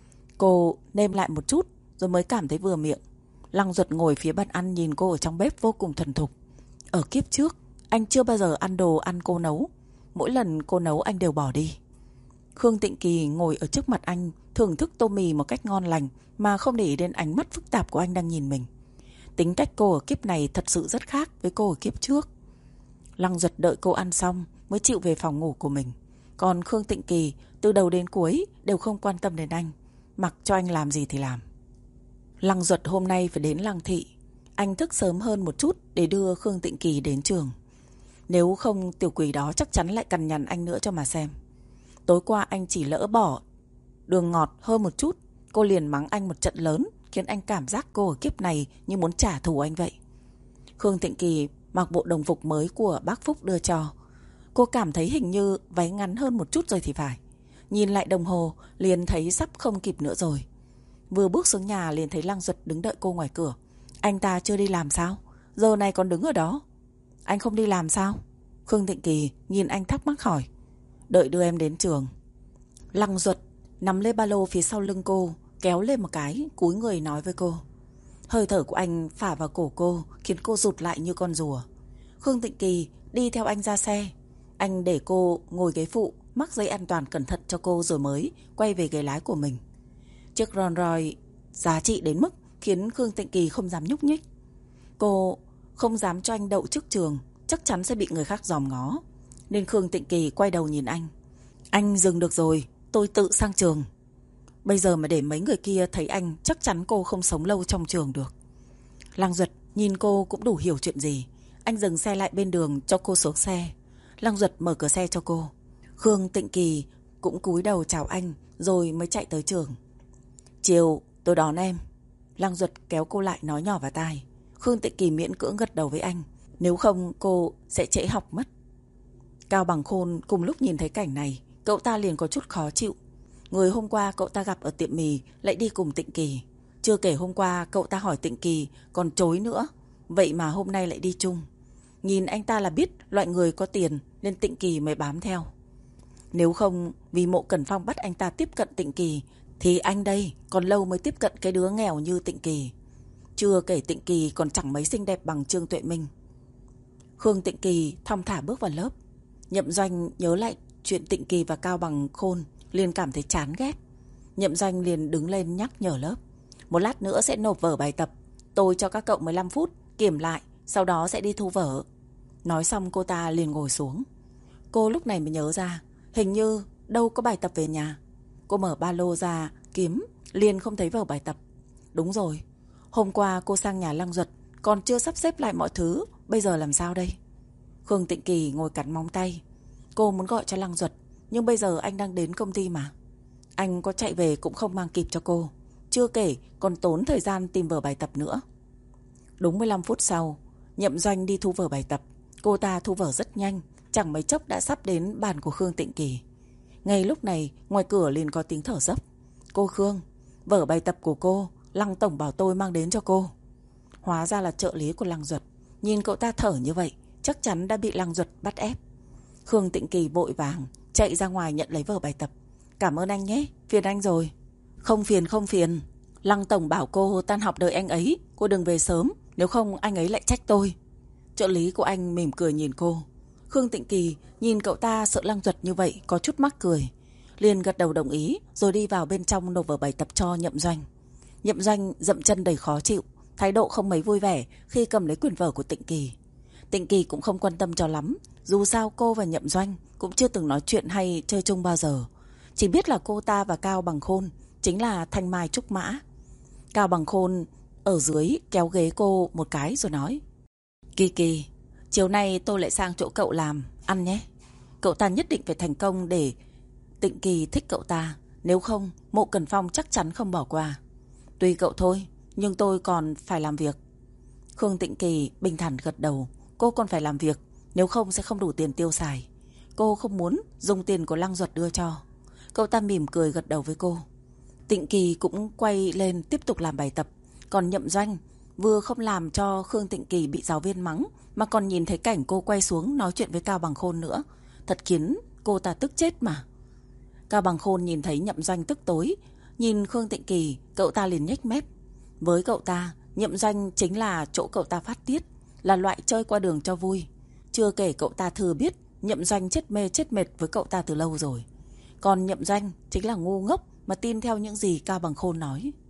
Cô nêm lại một chút rồi mới cảm thấy vừa miệng. Lăng Duật ngồi phía bàn ăn nhìn cô ở trong bếp vô cùng thuần thục. Ở kiếp trước anh chưa bao giờ ăn đồ ăn cô nấu. Mỗi lần cô nấu anh đều bỏ đi. Khương Tịnh Kỳ ngồi ở trước mặt anh, thưởng thức tô mì một cách ngon lành mà không để ý đến ánh mắt phức tạp của anh đang nhìn mình. Tính cách cô ở kiếp này thật sự rất khác với cô ở kiếp trước. Lăng Duật đợi cô ăn xong mới chịu về phòng ngủ của mình. Còn Khương Tịnh Kỳ từ đầu đến cuối đều không quan tâm đến anh, mặc cho anh làm gì thì làm. Lăng Duật hôm nay phải đến Lăng thị. Anh thức sớm hơn một chút để đưa Khương Tịnh Kỳ đến trường. Nếu không tiểu quỷ đó chắc chắn lại cằn nhằn anh nữa cho mà xem. Tối qua anh chỉ lỡ bỏ đường ngọt hơn một chút, cô liền mắng anh một trận lớn, khiến anh cảm giác cô ở kiếp này như muốn trả thù anh vậy. Khương Tịnh Kỳ mặc bộ đồng phục mới của bác Phúc đưa cho. Cô cảm thấy hình như váy ngắn hơn một chút rồi thì phải. Nhìn lại đồng hồ liền thấy sắp không kịp nữa rồi. Vừa bước xuống nhà liền thấy Lăng Duật đứng đợi cô ngoài cửa. Anh ta chưa đi làm sao? Giờ này còn đứng ở đó. Anh không đi làm sao? Khương Tịnh Kỳ nhìn anh thắc mắc hỏi. Đợi đưa em đến trường. Lăng Duật nắm lấy ba lô phía sau lưng cô, kéo lên một cái, cúi người nói với cô. Hơi thở của anh phả vào cổ cô, khiến cô rụt lại như con rùa. Khương Tịnh Kỳ đi theo anh ra xe. Anh để cô ngồi ghế phụ, mắc dây an toàn cẩn thận cho cô rồi mới quay về ghế lái của mình. Chiếc Rolls Royce giá trị đến mức khiến Khương Tịnh Kỳ không dám nhúc nhích. Cô không dám cho anh đậu trước trường, chắc chắn sẽ bị người khác dòm ngó. Nên Khương Tịnh Kỳ quay đầu nhìn anh. Anh dừng được rồi, tôi tự sang trường. Bây giờ mà để mấy người kia thấy anh, chắc chắn cô không sống lâu trong trường được. Lăng Duật nhìn cô cũng đủ hiểu chuyện gì. Anh dừng xe lại bên đường cho cô xuống xe. Lăng Duật mở cửa xe cho cô. Khương Tịnh Kỳ cũng cúi đầu chào anh rồi mới chạy tới trường. Chiều tôi đón em. Lăng Duật kéo cô lại nói nhỏ vào tai. Khương Tịnh Kỳ miễn cưỡng gật đầu với anh. Nếu không cô sẽ trễ học mất. Cao Bằng Khôn cùng lúc nhìn thấy cảnh này, cậu ta liền có chút khó chịu. Người hôm qua cậu ta gặp ở tiệm mì lại đi cùng Tịnh Kỳ. Chưa kể hôm qua cậu ta hỏi Tịnh Kỳ còn chối nữa. Vậy mà hôm nay lại đi chung. Nhìn anh ta là biết loại người có tiền nên Tịnh Kỳ mới bám theo. Nếu không vì Mộ Cẩn Phong bắt anh ta tiếp cận Tịnh Kỳ thì anh đây còn lâu mới tiếp cận cái đứa nghèo như Tịnh Kỳ. Chưa kể Tịnh Kỳ còn chẳng mấy xinh đẹp bằng Trương Tuệ Minh. Khương Tịnh Kỳ thong thả bước vào lớp. Nhậm Doanh nhớ lại chuyện Tịnh Kỳ và Cao Bằng Khôn liền cảm thấy chán ghét. Nhậm Doanh liền đứng lên nhắc nhở lớp. Một lát nữa sẽ nộp vở bài tập. Tôi cho các cậu mười lăm phút kiểm lại, sau đó sẽ đi thu vở. Nói xong cô ta liền ngồi xuống. Cô lúc này mới nhớ ra, hình như đâu có bài tập về nhà. Cô mở ba lô ra kiếm, liền không thấy vở bài tập. Đúng rồi, hôm qua cô sang nhà Lăng Duật còn chưa sắp xếp lại mọi thứ, bây giờ làm sao đây? Khương Tịnh Kỳ ngồi cắn móng tay. Cô muốn gọi cho Lăng Duật, nhưng bây giờ anh đang đến công ty mà. Anh có chạy về cũng không mang kịp cho cô. Chưa kể còn tốn thời gian tìm vở bài tập nữa. Đúng mười lăm phút sau, Nhậm Doanh đi thu vở bài tập. Cô ta thu vở rất nhanh, chẳng mấy chốc đã sắp đến bàn của Khương Tịnh Kỳ. Ngay lúc này ngoài cửa liền có tiếng thở dốc. Cô Khương, vở bài tập của cô Lăng tổng bảo tôi mang đến cho cô. Hóa ra là trợ lý của Lăng Duật. Nhìn cậu ta thở như vậy, chắc chắn đã bị Lăng Duật bắt ép. Khương Tịnh Kỳ vội vàng chạy ra ngoài nhận lấy vở bài tập. Cảm ơn anh nhé, phiền anh rồi. Không phiền không phiền. Lăng tổng bảo cô tan học đợi anh ấy, cô đừng về sớm, nếu không anh ấy lại trách tôi. Trợ lý của anh mỉm cười nhìn cô. Khương Tịnh Kỳ nhìn cậu ta sợ Lăng Duật như vậy có chút mắc cười, liền gật đầu đồng ý rồi đi vào bên trong nộp vở bài tập cho Nhậm Doanh. Nhậm Doanh dậm chân đầy khó chịu, thái độ không mấy vui vẻ khi cầm lấy quyển vở của Tịnh Kỳ. Tịnh Kỳ cũng không quan tâm cho lắm, dù sao cô và Nhậm Doanh cũng chưa từng nói chuyện hay chơi chung bao giờ. Chỉ biết là cô ta và Cao Bằng Khôn chính là thanh mai trúc mã. Cao Bằng Khôn ở dưới kéo ghế cô một cái rồi nói. Kỳ Kỳ, chiều nay tôi lại sang chỗ cậu làm, ăn nhé. Cậu ta nhất định phải thành công để Tịnh Kỳ thích cậu ta, nếu không Mộ Cẩn Phong chắc chắn không bỏ qua. Tùy cậu thôi, nhưng tôi còn phải làm việc. Khương Tịnh Kỳ bình thản gật đầu. Cô còn phải làm việc, nếu không sẽ không đủ tiền tiêu xài. Cô không muốn dùng tiền của Lăng Duật đưa cho. Cậu ta mỉm cười gật đầu với cô. Tịnh Kỳ cũng quay lên tiếp tục làm bài tập. Còn Nhậm Doanh vừa không làm cho Khương Tịnh Kỳ bị giáo viên mắng, mà còn nhìn thấy cảnh cô quay xuống nói chuyện với Cao Bằng Khôn nữa. Thật khiến cô ta tức chết mà. Cao Bằng Khôn nhìn thấy Nhậm Doanh tức tối, nhìn Khương Tịnh Kỳ, cậu ta liền nhếch mép. Với cậu ta, Nhậm Doanh chính là chỗ cậu ta phát tiết, là loại chơi qua đường cho vui. Chưa kể cậu ta thừa biết Nhậm Doanh chết mê chết mệt với cậu ta từ lâu rồi. Còn Nhậm Doanh chính là ngu ngốc mà tin theo những gì Cao Bằng Khôn nói.